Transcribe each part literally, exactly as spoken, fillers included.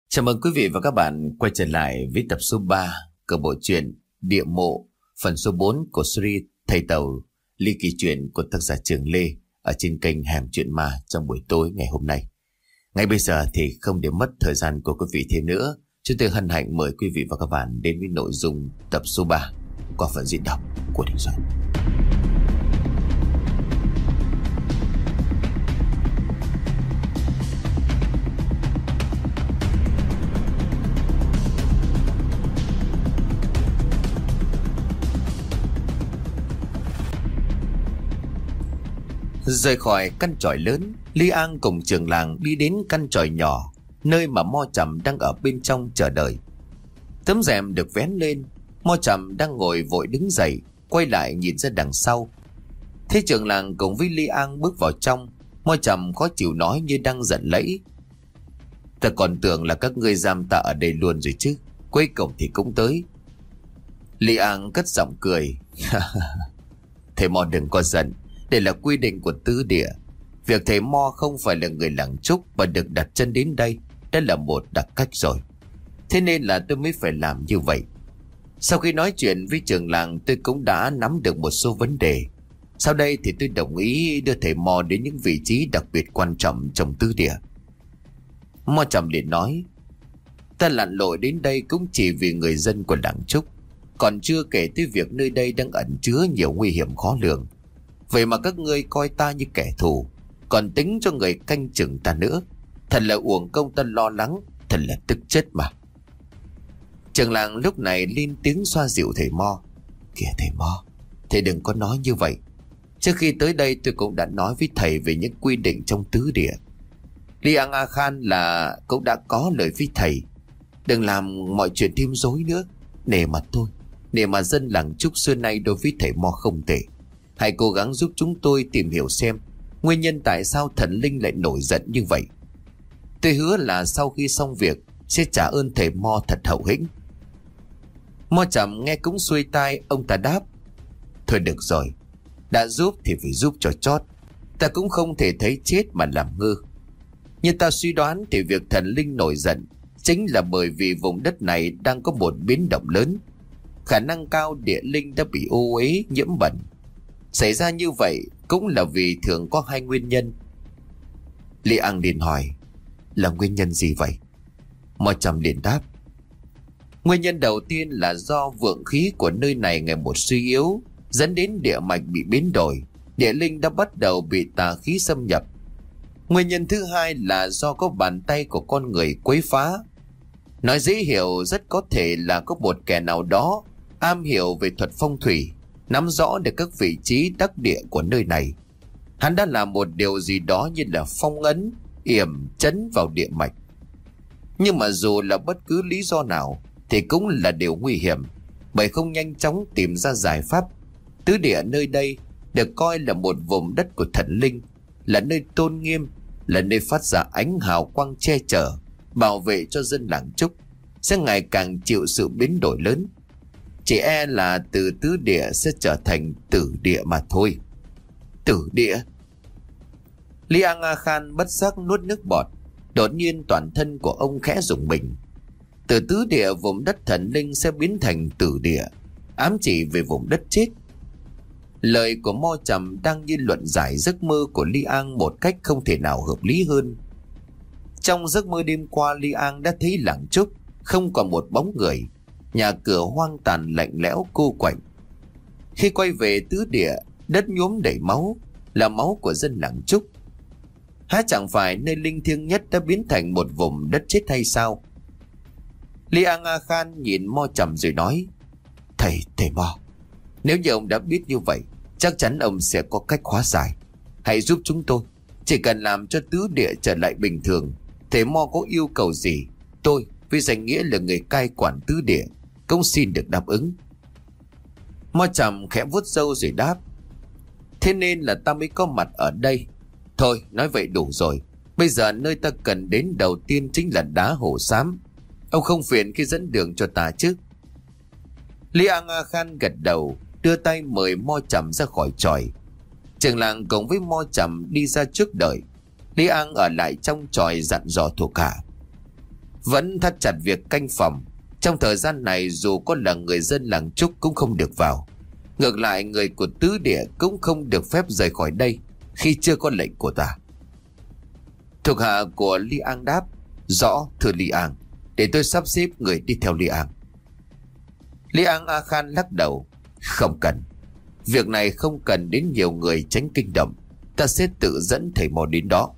Chào mừng quý vị và các bạn quay trở lại với tập số ba của bộ truyện Địa Mộ, phần số bốn của series Thầy Tàu ly kỳ truyện của tác giả Trường Lê ở trên kênh Hẻm Chuyện Ma trong buổi tối ngày hôm nay. Ngay bây giờ thì không để mất thời gian của quý vị thêm nữa, chúng tôi hân hạnh mời quý vị và các bạn đến với nội dung tập số ba qua phần diễn đọc của Đình Soạn. Rời khỏi căn chòi lớn, Lý An cùng trưởng làng đi đến căn chòi nhỏ, nơi mà Mo Trầm đang ở bên trong chờ đợi. Tấm rèm được vén lên, Mo Trầm đang ngồi vội đứng dậy, quay lại nhìn ra đằng sau. Thế trưởng làng cùng với Lý An bước vào trong, Mo Trầm khó chịu nói như đang giận lẫy: "Ta còn tưởng là các ngươi giam ta ở đây luôn rồi chứ, cuối cùng thì cũng tới." Lý An cất giọng cười: "Thầy Mo đừng có giận. Đây là quy định của tứ địa. Việc thầy Mo không phải là người làng Trúc và được đặt chân đến đây đã là một đặc cách rồi. Thế nên là tôi mới phải làm như vậy." Sau khi nói chuyện với trưởng làng, tôi cũng đã nắm được một số vấn đề. Sau đây thì tôi đồng ý đưa thầy Mo đến những vị trí đặc biệt quan trọng trong tứ địa. Mo Trầm liền nói: "Ta lặn lội đến đây cũng chỉ vì người dân của làng Trúc, còn chưa kể tới việc nơi đây đang ẩn chứa nhiều nguy hiểm khó lường. Vậy mà các ngươi coi ta như kẻ thù, còn tính cho người canh chừng ta nữa. Thật là uổng công ta lo lắng, thật là tức chết mà." Trưởng làng lúc này lên tiếng xoa dịu thầy Mo: "Kìa thầy Mo, thầy đừng có nói như vậy. Trước khi tới đây tôi cũng đã nói với thầy về những quy định trong tứ địa. Lý An A Khan là cũng đã có lời với thầy. Đừng làm mọi chuyện thêm rối nữa. Nể mặt tôi, nể mà dân làng Trúc xưa nay đối với thầy Mo không tệ. Hãy cố gắng giúp chúng tôi tìm hiểu xem nguyên nhân tại sao thần linh lại nổi giận như vậy. Tôi hứa là sau khi xong việc sẽ trả ơn thầy Mo thật hậu hĩnh." Mo Trầm nghe cũng xuôi tai, ông ta đáp: "Thôi được rồi, đã giúp thì phải giúp cho chót. Ta cũng không thể thấy chết mà làm ngơ. Như ta suy đoán thì việc thần linh nổi giận chính là bởi vì vùng đất này đang có một biến động lớn. Khả năng cao địa linh đã bị ô uế nhiễm bẩn. Xảy ra như vậy cũng là vì thường có hai nguyên nhân." Lý An liền hỏi: "Là nguyên nhân gì vậy?" Mo Trầm liền đáp: "Nguyên nhân đầu tiên là do vượng khí của nơi này ngày một suy yếu, dẫn đến địa mạch bị biến đổi, địa linh đã bắt đầu bị tà khí xâm nhập. Nguyên nhân thứ hai là do có bàn tay của con người quấy phá. Nói dễ hiểu, rất có thể là có một kẻ nào đó am hiểu về thuật phong thủy, nắm rõ được các vị trí đắc địa của nơi này. Hắn đã làm một điều gì đó như là phong ấn, yểm chấn vào địa mạch. Nhưng mà dù là bất cứ lý do nào thì cũng là điều nguy hiểm, bởi không nhanh chóng tìm ra giải pháp. Tứ địa nơi đây được coi là một vùng đất của thần linh, là nơi tôn nghiêm, là nơi phát ra ánh hào quang che chở, bảo vệ cho dân làng Trúc, sẽ ngày càng chịu sự biến đổi lớn. Chỉ e là từ tứ địa sẽ trở thành tử địa mà thôi." Tử địa? Lý An A Khan bất giác nuốt nước bọt. Đột nhiên toàn thân của ông khẽ rùng mình. Từ tứ địa vùng đất thần linh sẽ biến thành tử địa, ám chỉ về vùng đất chết. Lời của Mo Trầm đang như luận giải giấc mơ của Lý An một cách không thể nào hợp lý hơn. Trong giấc mơ đêm qua, Lý An đã thấy làng Trúc không còn một bóng người, nhà cửa hoang tàn lạnh lẽo cô quạnh. Khi quay về tứ địa, đất nhuốm đầy máu, là máu của dân làng Trúc. Há chẳng phải nơi linh thiêng nhất đã biến thành một vùng đất chết hay sao? Lý An A Khan nhìn Mo Trầm rồi nói: Thầy, thầy Mo, nếu như ông đã biết như vậy, chắc chắn ông sẽ có cách hóa giải. Hãy giúp chúng tôi. Chỉ cần làm cho tứ địa trở lại bình thường, thầy Mo có yêu cầu gì, tôi với danh nghĩa là người cai quản tứ địa cũng xin được đáp ứng. Mo Trầm khẽ vuốt râu rồi đáp: Thế nên là ta mới có mặt ở đây. Thôi, nói vậy đủ rồi. Bây giờ nơi ta cần đến đầu tiên chính là đá hổ xám. Ông không phiền khi dẫn đường cho ta chứ? Lý An A Khan gật đầu, đưa tay mời Mo Trầm ra khỏi chòi. Trưởng làng cùng với Mo Trầm đi ra trước đợi. Lý An ở lại trong chòi dặn dò thuộc hạ: vẫn thắt chặt việc canh phòng. Trong thời gian này dù có là người dân làng Trúc cũng không được vào. Ngược lại người của tứ địa cũng không được phép rời khỏi đây khi chưa có lệnh của ta. Thuộc hạ của Li An đáp: Rõ thưa Li An, để tôi sắp xếp người đi theo Li An. Li An A Khan lắc đầu: Không cần. Việc này không cần đến nhiều người tránh kinh động. Ta sẽ tự dẫn thầy mò đến đó.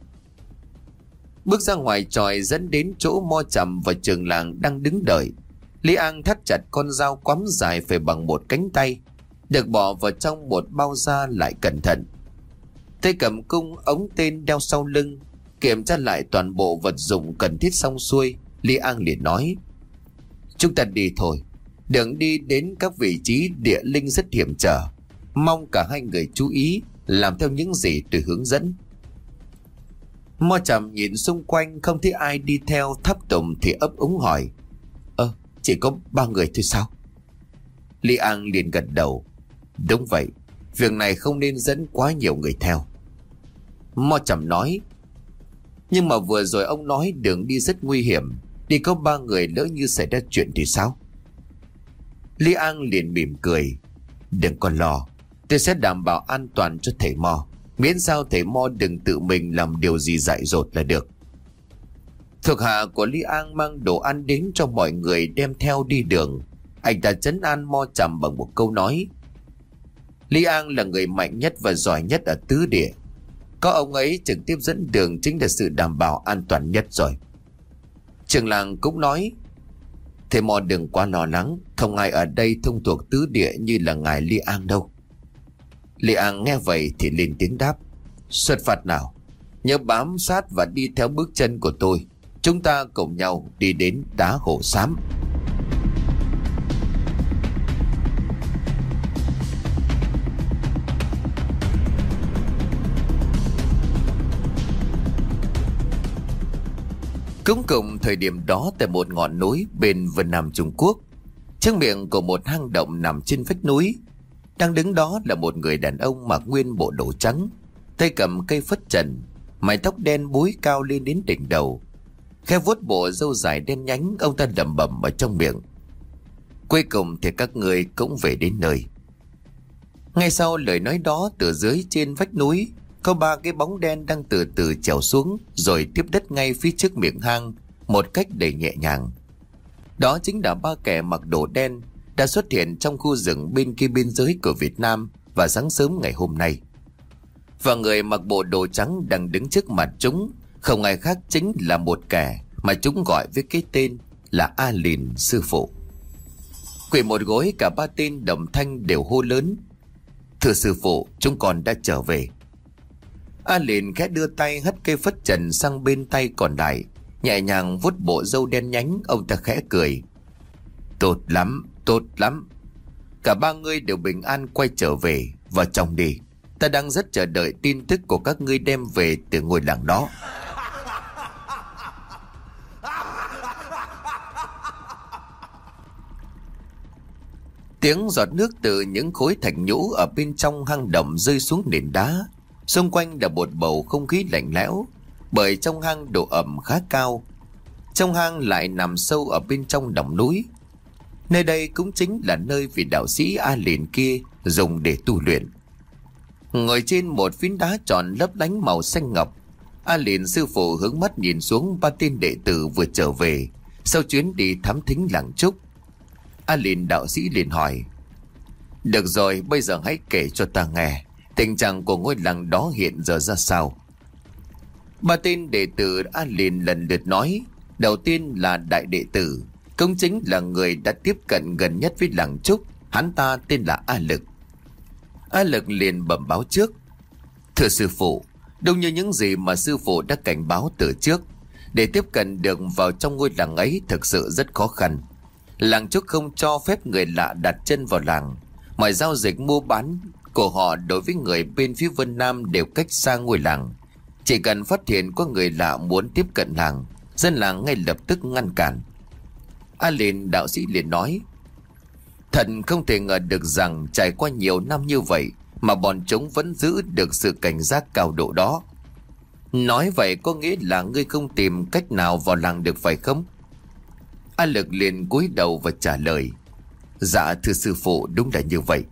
Bước ra ngoài tròi dẫn đến chỗ Mo Chậm và Trường Làng đang đứng đợi. Li An thắt chặt con dao quắm dài phải bằng một cánh tay, được bỏ vào trong một bao da lại cẩn thận. Tay cầm cung ống tên đeo sau lưng, kiểm tra lại toàn bộ vật dụng cần thiết xong xuôi. Li An liền nói: Chúng ta đi thôi. Đường đi đến các vị trí địa linh rất hiểm trở. Mong cả hai người chú ý làm theo những gì tôi hướng dẫn. Mo Chậm nhìn xung quanh không thấy ai đi theo tháp tùng thì ấp úng hỏi: Ơ, chỉ có ba người thôi sao? Li An liền gật đầu: Đúng vậy, việc này không nên dẫn quá nhiều người theo. Mo Chậm nói: Nhưng mà vừa rồi ông nói đường đi rất nguy hiểm, đi có ba người lỡ như xảy ra chuyện thì sao? Li An liền mỉm cười: Đừng có lo, tôi sẽ đảm bảo an toàn cho thầy Mo, miễn sao thầy Mo đừng tự mình làm điều gì dại dột là được. Thuộc hạ của Li An mang đồ ăn đến cho mọi người đem theo đi đường. Anh ta trấn an Mo Chậm bằng một câu nói: Li An là người mạnh nhất và giỏi nhất ở tứ địa. Có ông ấy trực tiếp dẫn đường chính là sự đảm bảo an toàn nhất rồi. Trường Làng cũng nói: Thầy Mo đừng quá lo lắng, không ai ở đây thông thuộc tứ địa như là ngài Li An đâu. Li An nghe vậy thì lên tiếng đáp: Xuất phát nào, nhớ bám sát và đi theo bước chân của tôi. Chúng ta cùng nhau đi đến đá Hồ Xám. Cũng cùng thời điểm đó, tại một ngọn núi bên Vân Nam Trung Quốc, trước miệng của một hang động nằm trên vách núi, đang đứng đó là một người đàn ông mặc nguyên bộ đồ trắng, tay cầm cây phất trần, mái tóc đen búi cao lên đến đỉnh đầu, khẽ vuốt bộ râu dài đen nhánh. Ông ta lẩm bẩm ở trong miệng: Cuối cùng thì các người cũng về đến nơi. Ngay sau lời nói đó, từ dưới trên vách núi có ba cái bóng đen đang từ từ trèo xuống rồi tiếp đất ngay phía trước miệng hang một cách đầy nhẹ nhàng. Đó chính là ba kẻ mặc đồ đen đã xuất hiện trong khu rừng bên kia biên giới của Việt Nam vào sáng sớm ngày hôm nay. Và người mặc bộ đồ trắng đang đứng trước mặt chúng không ai khác chính là một kẻ mà chúng gọi với cái tên là A Lìn sư phụ. Quỳ một gối, cả ba tên đồng thanh đều hô lớn: Thưa sư phụ, chúng con đã trở về. A Lìn khẽ đưa tay hất cây phất trần sang bên tay còn lại, nhẹ nhàng vuốt bộ râu đen nhánh. Ông ta khẽ cười: Tốt lắm, tốt lắm. Cả ba ngươi đều bình an quay trở về. Vào trong đi, ta đang rất chờ đợi tin tức của các ngươi đem về từ ngôi làng đó. Tiếng giọt nước từ những khối thạch nhũ ở bên trong hang động rơi xuống nền đá. Xung quanh là một bầu không khí lạnh lẽo, bởi trong hang độ ẩm khá cao. Trong hang lại nằm sâu ở bên trong đầm núi. Nơi đây cũng chính là nơi vị đạo sĩ A Lìn kia dùng để tu luyện. Ngồi trên một phiến đá tròn lấp lánh màu xanh ngọc, A Lìn sư phụ hướng mắt nhìn xuống ba tên đệ tử vừa trở về sau chuyến đi thám thính làng Trúc. A Lìn đạo sĩ liền hỏi: Được rồi, bây giờ hãy kể cho ta nghe tình trạng của ngôi làng đó hiện giờ ra sao. Ba tên đệ tử A Lìn lần lượt nói. Đầu tiên là đại đệ tử, cũng chính là người đã tiếp cận gần nhất với làng Trúc. Hắn ta tên là A Lực. A Lực liền bẩm báo trước: Thưa sư phụ, đúng như những gì mà sư phụ đã cảnh báo từ trước, để tiếp cận được vào trong ngôi làng ấy thực sự rất khó khăn. Làng Trúc không cho phép người lạ đặt chân vào làng. Mọi giao dịch mua bán của họ đối với người bên phía Vân Nam đều cách xa ngôi làng. Chỉ cần phát hiện có người lạ muốn tiếp cận làng, dân làng ngay lập tức ngăn cản. A Lìn đạo sĩ liền nói: Thật không thể ngờ được rằng trải qua nhiều năm như vậy mà bọn chúng vẫn giữ được sự cảnh giác cao độ đó. Nói vậy có nghĩa là ngươi không tìm cách nào vào làng được phải không? A Lực liền cúi đầu và trả lời: Dạ thưa sư phụ, đúng là như vậy.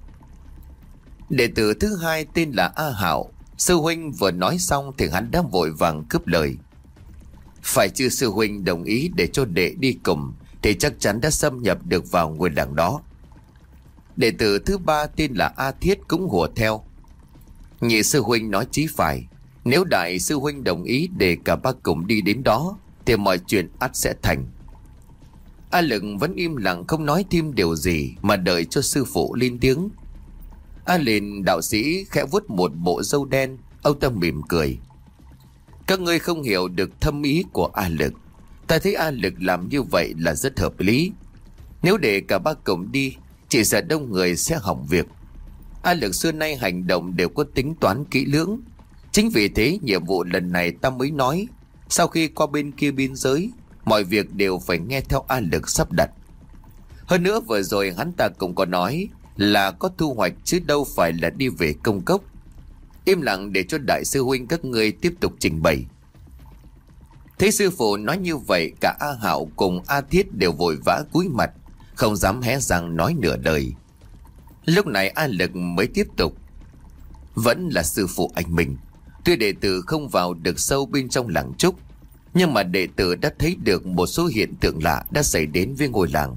Đệ tử thứ hai tên là A Hạo. Sư huynh vừa nói xong thì hắn đã vội vàng cướp lời: Phải chứ sư huynh đồng ý để cho đệ đi cùng thì chắc chắn đã xâm nhập được vào ngôi làng đó. Đệ tử thứ ba tên là A Thiết cũng hùa theo: Nhị sư huynh nói chí phải, nếu đại sư huynh đồng ý để cả ba cùng đi đến đó thì mọi chuyện ắt sẽ thành. A Lực vẫn im lặng không nói thêm điều gì mà đợi cho sư phụ lên tiếng. A Liền đạo sĩ khẽ vuốt một bộ râu đen, ông ta mỉm cười: Các ngươi không hiểu được thâm ý của A Lực. Ta thấy A Lực làm như vậy là rất hợp lý. Nếu để cả ba cùng đi, chỉ sợ đông người sẽ hỏng việc. A Lực xưa nay hành động đều có tính toán kỹ lưỡng. Chính vì thế nhiệm vụ lần này ta mới nói, sau khi qua bên kia biên giới, mọi việc đều phải nghe theo A Lực sắp đặt. Hơn nữa vừa rồi hắn ta cũng có nói là có thu hoạch chứ đâu phải là đi về công cốc. Im lặng để cho đại sư huynh các ngươi tiếp tục trình bày. Thấy sư phụ nói như vậy, cả A Hạo cùng A Thiết đều vội vã cúi mặt, không dám hé răng nói nửa lời. Lúc này A Lực mới tiếp tục: Vẫn là sư phụ anh mình. Tuy đệ tử không vào được sâu bên trong làng trúc, nhưng mà đệ tử đã thấy được một số hiện tượng lạ đã xảy đến với ngôi làng.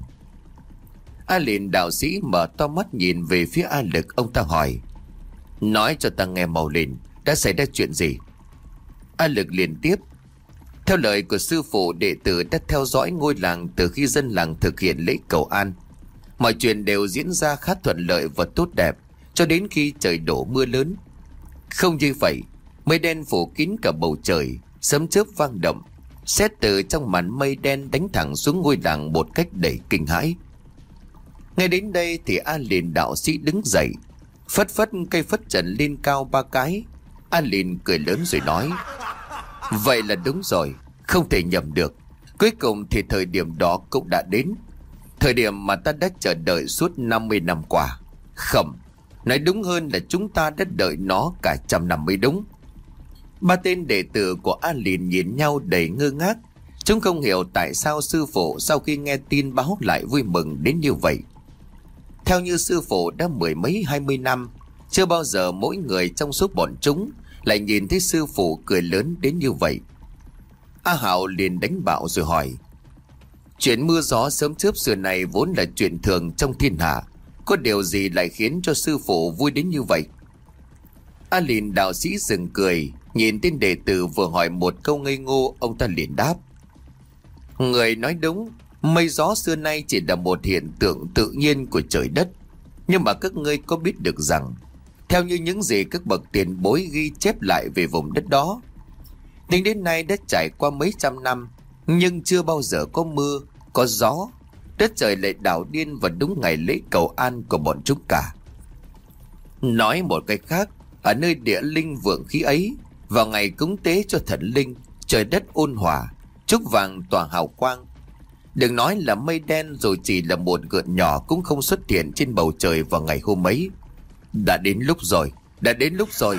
A Liền đạo sĩ mở to mắt nhìn về phía A Lực, ông ta hỏi: Nói cho ta nghe mau lên, đã xảy ra chuyện gì? A Lực liền tiếp: Theo lời của sư phụ, đệ tử đã theo dõi ngôi làng từ khi dân làng thực hiện lễ cầu an. Mọi chuyện đều diễn ra khá thuận lợi và tốt đẹp cho đến khi trời đổ mưa lớn. Không như vậy, mây đen phủ kín cả bầu trời, sấm chớp vang động, sét từ trong màn mây đen đánh thẳng xuống ngôi làng một cách đầy kinh hãi. Ngay đến đây thì A Liền đạo sĩ đứng dậy, phất phất cây phất trần lên cao ba cái. A Liền cười lớn rồi nói: Vậy là đúng rồi, không thể nhầm được. Cuối cùng thì thời điểm đó cũng đã đến, thời điểm mà ta đã chờ đợi suốt năm mươi năm qua. Không, nói đúng hơn là chúng ta đã đợi nó cả trăm năm mới đúng. Ba tên đệ tử của A Liền nhìn nhau đầy ngơ ngác. Chúng không hiểu tại sao sư phụ sau khi nghe tin báo lại vui mừng đến như vậy. Theo như sư phụ đã mười mấy hai mươi năm, chưa bao giờ mỗi người trong số bọn chúng lại nhìn thấy sư phụ cười lớn đến như vậy. A Hạo liền đánh bạo rồi hỏi: Chuyện mưa gió sớm chớp xưa này vốn là chuyện thường trong thiên hạ, có điều gì lại khiến cho sư phụ vui đến như vậy? A Liền đạo sĩ dừng cười, nhìn tên đệ tử vừa hỏi một câu ngây ngô, ông ta liền đáp: Người nói đúng, mây gió xưa nay chỉ là một hiện tượng tự nhiên của trời đất. Nhưng mà các ngươi có biết được rằng, theo như những gì các bậc tiền bối ghi chép lại về vùng đất đó, tính đến nay đã trải qua mấy trăm năm, nhưng chưa bao giờ có mưa, có gió, đất trời lại đảo điên vào đúng ngày lễ cầu an của bọn chúng cả. Nói một cách khác, ở nơi địa linh vượng khí ấy, vào ngày cúng tế cho thần linh, trời đất ôn hòa, trúc vàng tỏa hào quang. Đừng nói là mây đen, rồi chỉ là một gợn nhỏ cũng không xuất hiện trên bầu trời vào ngày hôm ấy. Đã đến lúc rồi, đã đến lúc rồi.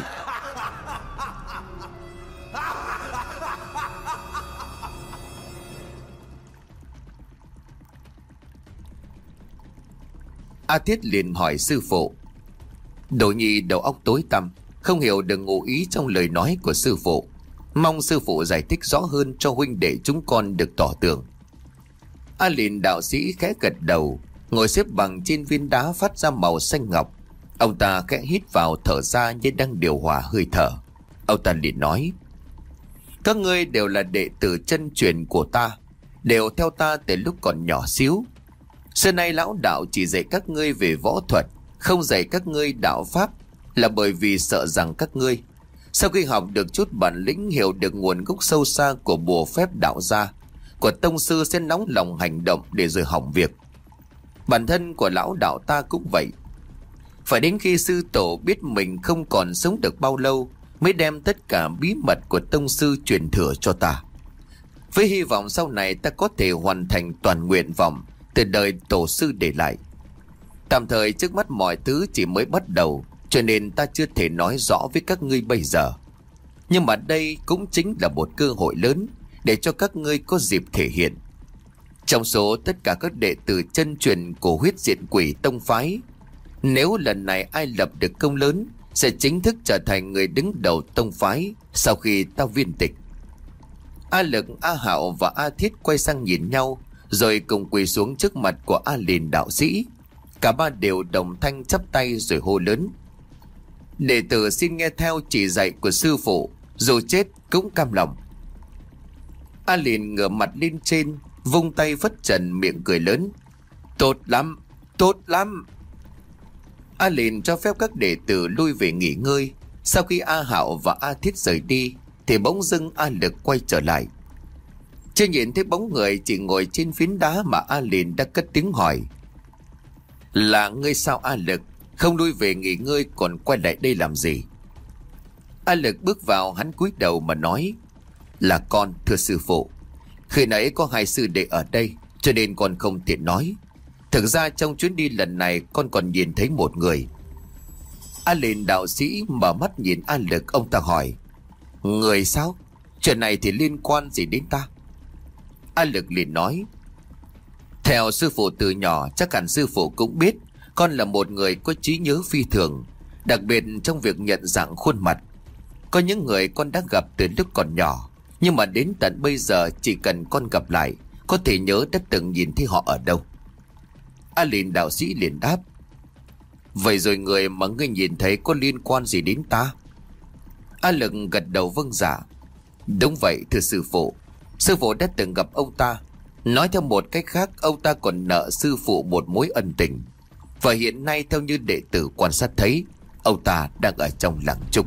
A Thiết liền hỏi sư phụ. Đồ nhi đầu óc tối tăm, không hiểu được ngụ ý trong lời nói của sư phụ. Mong sư phụ giải thích rõ hơn cho huynh đệ chúng con được tỏ tường. A Liền đạo sĩ khẽ gật đầu, ngồi xếp bằng trên viên đá phát ra màu xanh ngọc. Ông ta khẽ hít vào thở ra như đang điều hòa hơi thở. Ông ta liền nói: Các ngươi đều là đệ tử chân truyền của ta, đều theo ta từ lúc còn nhỏ xíu. Xưa nay lão đạo chỉ dạy các ngươi về võ thuật, không dạy các ngươi đạo pháp, là bởi vì sợ rằng các ngươi sau khi học được chút bản lĩnh, hiểu được nguồn gốc sâu xa của bùa phép đạo gia, của tông sư sẽ nóng lòng hành động để rồi hỏng việc. Bản thân của lão đạo ta cũng vậy. Phải đến khi sư tổ biết mình không còn sống được bao lâu, mới đem tất cả bí mật của tông sư truyền thừa cho ta, với hy vọng sau này ta có thể hoàn thành toàn nguyện vọng từ đời tổ sư để lại. Tạm thời trước mắt mọi thứ chỉ mới bắt đầu, cho nên ta chưa thể nói rõ với các ngươi bây giờ. Nhưng mà đây cũng chính là một cơ hội lớn để cho các ngươi có dịp thể hiện. Trong số tất cả các đệ tử chân truyền của huyết diện quỷ tông phái, nếu lần này ai lập được công lớn sẽ chính thức trở thành người đứng đầu tông phái sau khi ta viên tịch. A Lực, A Hạo và A Thiết quay sang nhìn nhau, rồi cùng quỳ xuống trước mặt của A Lìn đạo sĩ. Cả ba đều đồng thanh chắp tay rồi hô lớn: đệ tử xin nghe theo chỉ dạy của sư phụ, dù chết cũng cam lòng. A Lìn ngửa mặt lên trên, vung tay phất trần, miệng cười lớn: tốt lắm, tốt lắm. A Lìn cho phép các đệ tử lui về nghỉ ngơi. Sau khi A Hạo và A Thiết rời đi thì bỗng dưng A Lực quay trở lại. Chưa nhìn thấy bóng người, chỉ ngồi trên phiến đá mà A Lìn đã cất tiếng hỏi: là ngươi sao A Lực? Không lui về nghỉ ngơi còn quay lại đây làm gì? A Lực bước vào, hắn cúi đầu mà nói: là con, thưa sư phụ. Khi nãy có hai sư đệ ở đây cho nên con không tiện nói. Thực ra trong chuyến đi lần này con còn nhìn thấy một người. A Lìn đạo sĩ mở mắt nhìn A Lực, ông ta hỏi: người sao? Chuyện này thì liên quan gì đến ta? A Lực liền nói: theo sư phụ từ nhỏ, chắc hẳn sư phụ cũng biết con là một người có trí nhớ phi thường, đặc biệt trong việc nhận dạng khuôn mặt. Có những người con đã gặp từ lúc còn nhỏ, nhưng mà đến tận bây giờ chỉ cần con gặp lại có thể nhớ đã từng nhìn thấy họ ở đâu. A Lìn đạo sĩ liền đáp: vậy rồi người mà ngươi nhìn thấy có liên quan gì đến ta? A Lực gật đầu vâng dạ: đúng vậy thưa sư phụ. Sư phụ đã từng gặp ông ta. Nói theo một cách khác, ông ta còn nợ sư phụ một mối ân tình. Và hiện nay theo như đệ tử quan sát thấy, ông ta đang ở trong làng Trúc.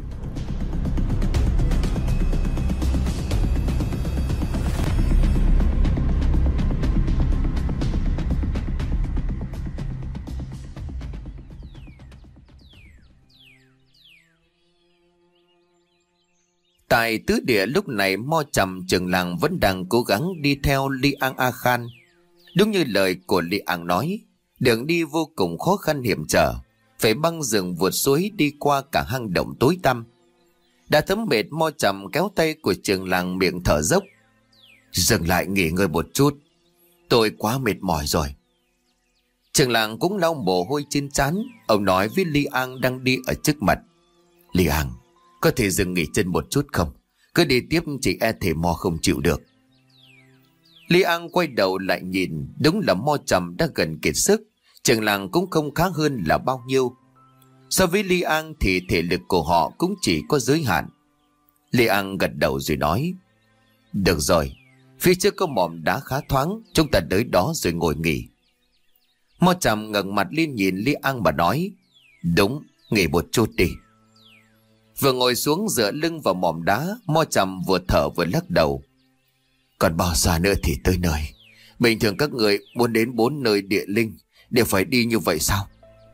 Tại tứ địa lúc này, Mo Trầm trưởng làng vẫn đang cố gắng đi theo Li An A Khan. Đúng như lời của Li An nói, đường đi vô cùng khó khăn hiểm trở, phải băng rừng vượt suối đi qua cả hang động tối tăm. Đã thấm mệt, Mo Trầm kéo tay của trưởng làng, miệng thở dốc: dừng lại nghỉ ngơi một chút, tôi quá mệt mỏi rồi. Trưởng làng cũng lau mồ hôi trên trán. Ông nói với Li An đang đi ở trước mặt: Li An, có thể dừng nghỉ chân một chút không? Cứ đi tiếp chỉ e thể Mo không chịu được. Li An quay đầu lại nhìn, đúng là Mo Trầm đã gần kiệt sức. Trưởng làng cũng không khá hơn là bao nhiêu. So với Li An thì thể lực của họ cũng chỉ có giới hạn. Li An gật đầu rồi nói: được rồi, phía trước có mỏm đá khá thoáng, chúng ta tới đó rồi ngồi nghỉ. Mo Trầm ngẩng mặt lên nhìn Li An mà nói: đúng, nghỉ một chút đi. Vừa ngồi xuống dựa lưng vào mỏm đá, Mo Trầm vừa thở vừa lắc đầu: còn bao xa nữa thì tới nơi? Bình thường các người muốn đến bốn nơi địa linh đều phải đi như vậy sao?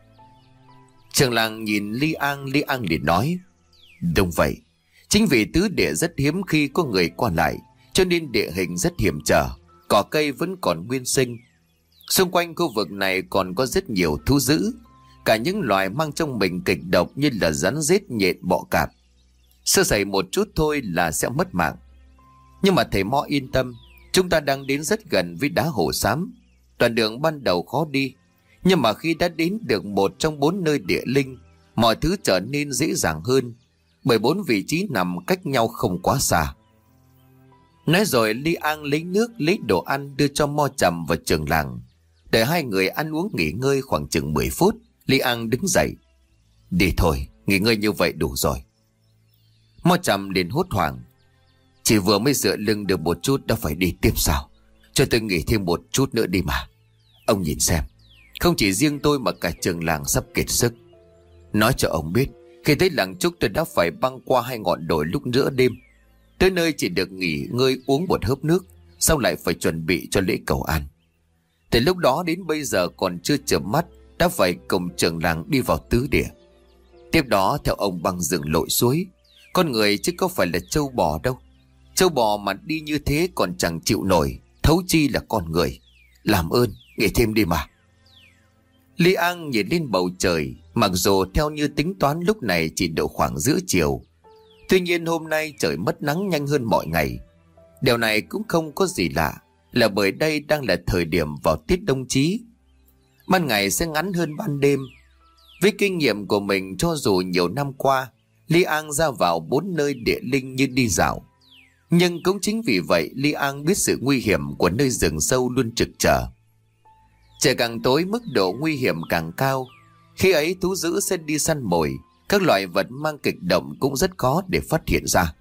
Trưởng làng nhìn Li An, Li An liền nói: đúng vậy, chính vì tứ địa rất hiếm khi có người qua lại, cho nên địa hình rất hiểm trở, cỏ cây vẫn còn nguyên sinh. Xung quanh khu vực này còn có rất nhiều thú dữ, cả những loài mang trong mình kịch độc như là rắn rết, nhện, bọ cạp. Sơ sẩy một chút thôi là sẽ mất mạng. Nhưng mà thầy Mo yên tâm, chúng ta đang đến rất gần với đá hổ xám. Đoạn đường ban đầu khó đi, nhưng mà khi đã đến được một trong bốn nơi địa linh, mọi thứ trở nên dễ dàng hơn, bởi bốn vị trí nằm cách nhau không quá xa. Nói rồi Li An lấy nước, lấy đồ ăn đưa cho Mo Trầm và trưởng làng. Để hai người ăn uống nghỉ ngơi khoảng chừng mười phút, Li An đứng dậy: đi thôi, nghỉ ngơi như vậy đủ rồi. Mo Trầm liền hốt hoảng: chỉ vừa mới dựa lưng được một chút đã phải đi tiếp sao? Cho tôi nghỉ thêm một chút nữa đi mà. Ông nhìn xem, không chỉ riêng tôi mà cả trường làng sắp kiệt sức. Nói cho ông biết, khi tới làng Trúc tôi đã phải băng qua hai ngọn đồi lúc giữa đêm. Tới nơi chỉ được nghỉ ngơi uống một hớp nước, sau lại phải chuẩn bị cho lễ cầu an. Từ lúc đó đến bây giờ còn chưa chợp mắt đã phải cùng trưởng làng đi vào tứ địa. Tiếp đó theo ông băng rừng lội suối. Con người chứ có phải là trâu bò đâu. Trâu bò mà đi như thế còn chẳng chịu nổi, thấu chi là con người. Làm ơn, nghỉ thêm đi mà. Li An nhìn lên bầu trời. Mặc dù theo như tính toán lúc này chỉ độ khoảng giữa chiều, tuy nhiên hôm nay trời mất nắng nhanh hơn mọi ngày. Điều này cũng không có gì lạ, là bởi đây đang là thời điểm vào tiết đông chí. Ban ngày sẽ ngắn hơn ban đêm. Với kinh nghiệm của mình, cho dù nhiều năm qua Li An ra vào bốn nơi địa linh như đi dạo, nhưng cũng chính vì vậy Li An biết sự nguy hiểm của nơi rừng sâu luôn trực chờ. Trời càng tối, mức độ nguy hiểm càng cao. Khi ấy thú dữ sẽ đi săn mồi, các loại vật mang kịch động cũng rất khó để phát hiện ra.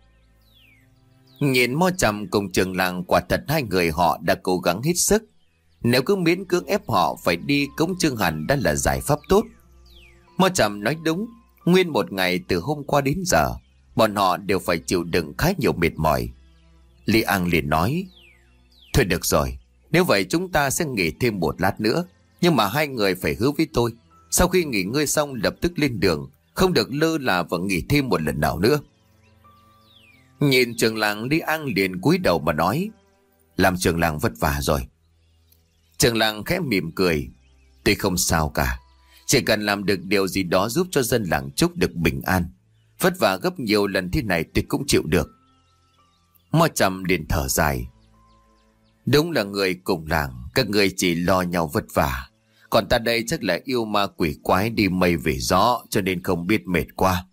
Nhìn Mo Trầm cùng Trường Làng, quả thật hai người họ đã cố gắng hết sức. Nếu cứ miễn cưỡng ép họ phải đi cống Trương hẳn đã là giải pháp tốt. Mo Trầm nói đúng. Nguyên một ngày từ hôm qua đến giờ, bọn họ đều phải chịu đựng khá nhiều mệt mỏi. Li An liền nói: Thôi được rồi, nếu vậy chúng ta sẽ nghỉ thêm một lát nữa. Nhưng mà hai người phải hứa với tôi, sau khi nghỉ ngơi xong lập tức lên đường, không được lơ là và nghỉ thêm một lần nào nữa. Nhìn Trường Làng, Li An liền cúi đầu mà nói: Làm Trường Làng vất vả rồi. Trường Làng khẽ mỉm cười: Tôi không sao cả, chỉ cần làm được điều gì đó giúp cho dân làng Trúc được bình an. Vất vả gấp nhiều lần thế này tôi cũng chịu được. Mo Trầm liền thở dài: Đúng là người cùng làng, các người chỉ lo nhau vất vả, còn ta đây chắc là yêu ma quỷ quái đi mây về gió, cho nên không biết mệt quá.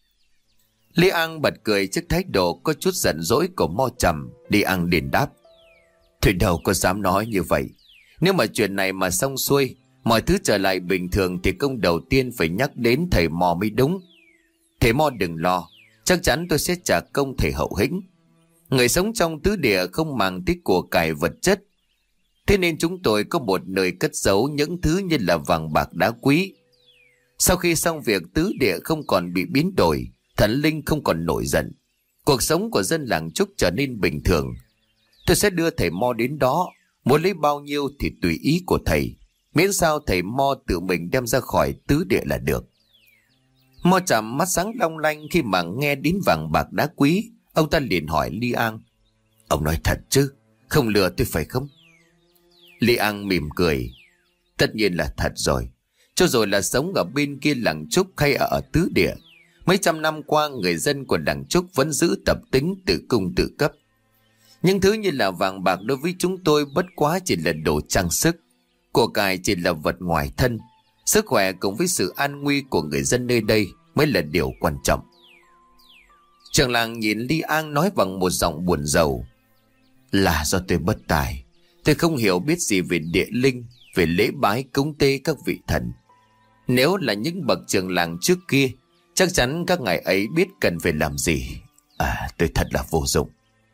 Li An bật cười trước thái độ có chút giận dỗi của Mo Trầm. Li An liền đáp: Thôi đâu có dám nói như vậy. Nếu mà chuyện này mà xong xuôi, mọi thứ trở lại bình thường, thì công đầu tiên phải nhắc đến thầy Mo mới đúng. Thầy Mo đừng lo, chắc chắn tôi sẽ trả công thầy hậu hĩnh. Người sống trong tứ địa không màng tích của cải vật chất, thế nên chúng tôi có một nơi cất giấu những thứ như là vàng bạc đá quý. Sau khi xong việc tứ địa không còn bị biến đổi, thần linh không còn nổi giận, cuộc sống của dân làng Trúc trở nên bình thường, tôi sẽ đưa thầy Mo đến đó. Muốn lấy bao nhiêu thì tùy ý của thầy, miễn sao thầy Mo tự mình đem ra khỏi tứ địa là được. Mo Trầm mắt sáng long lanh khi mà nghe đến vàng bạc đá quý. Ông ta liền hỏi Li An: Ông nói thật chứ, không lừa tôi phải không? Li An mỉm cười: Tất nhiên là thật rồi. Cho dù là sống ở bên kia làng Trúc hay ở tứ địa, mấy trăm năm qua người dân của làng Trúc vẫn giữ tập tính tự cung tự cấp. Những thứ như là vàng bạc đối với chúng tôi bất quá chỉ là đồ trang sức, của cải chỉ là vật ngoài thân. Sức khỏe cùng với sự an nguy của người dân nơi đây mới là điều quan trọng. Trường Làng nhìn Li An nói bằng một giọng buồn rầu: Là do tôi bất tài, tôi không hiểu biết gì về địa linh, về lễ bái cúng tế các vị thần. Nếu là những bậc trường làng trước kia, chắc chắn các ngài ấy biết cần phải làm gì. À, tôi thật là vô dụng.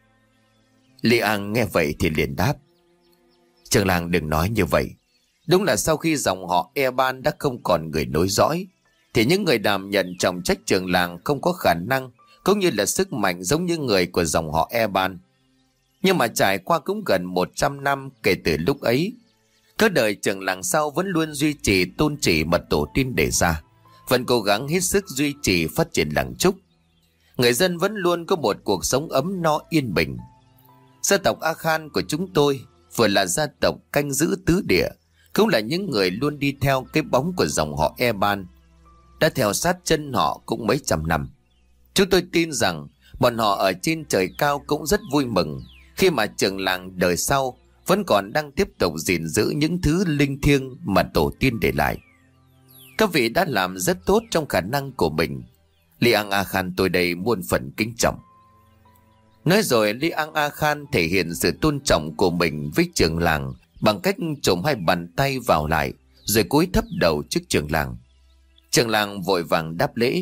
Li An nghe vậy thì liền đáp: Trường Làng đừng nói như vậy. Đúng là sau khi dòng họ E Ban đã không còn người nối dõi, thì những người đảm nhận trọng trách trường làng không có khả năng cũng như là sức mạnh giống như người của dòng họ E Ban. Nhưng mà trải qua cũng gần một trăm năm kể từ lúc ấy, các đời trường làng sau vẫn luôn duy trì tôn chỉ mà tổ tiên đề ra, vẫn cố gắng hết sức duy trì phát triển làng Trúc. Người dân vẫn luôn có một cuộc sống ấm no yên bình. Gia tộc A Khan của chúng tôi vừa là gia tộc canh giữ tứ địa, cũng là những người luôn đi theo cái bóng của dòng họ E Ban, đã theo sát chân họ cũng mấy trăm năm. Chúng tôi tin rằng bọn họ ở trên trời cao cũng rất vui mừng khi mà trường làng đời sau vẫn còn đang tiếp tục gìn giữ những thứ linh thiêng mà tổ tiên để lại. Các vị đã làm rất tốt trong khả năng của mình. Li An A Khan tôi đây muôn phần kính trọng. Nói rồi Li An A Khan thể hiện sự tôn trọng của mình với trường làng bằng cách chồm hai bàn tay vào lại rồi cúi thấp đầu trước trường làng. Trường làng vội vàng đáp lễ.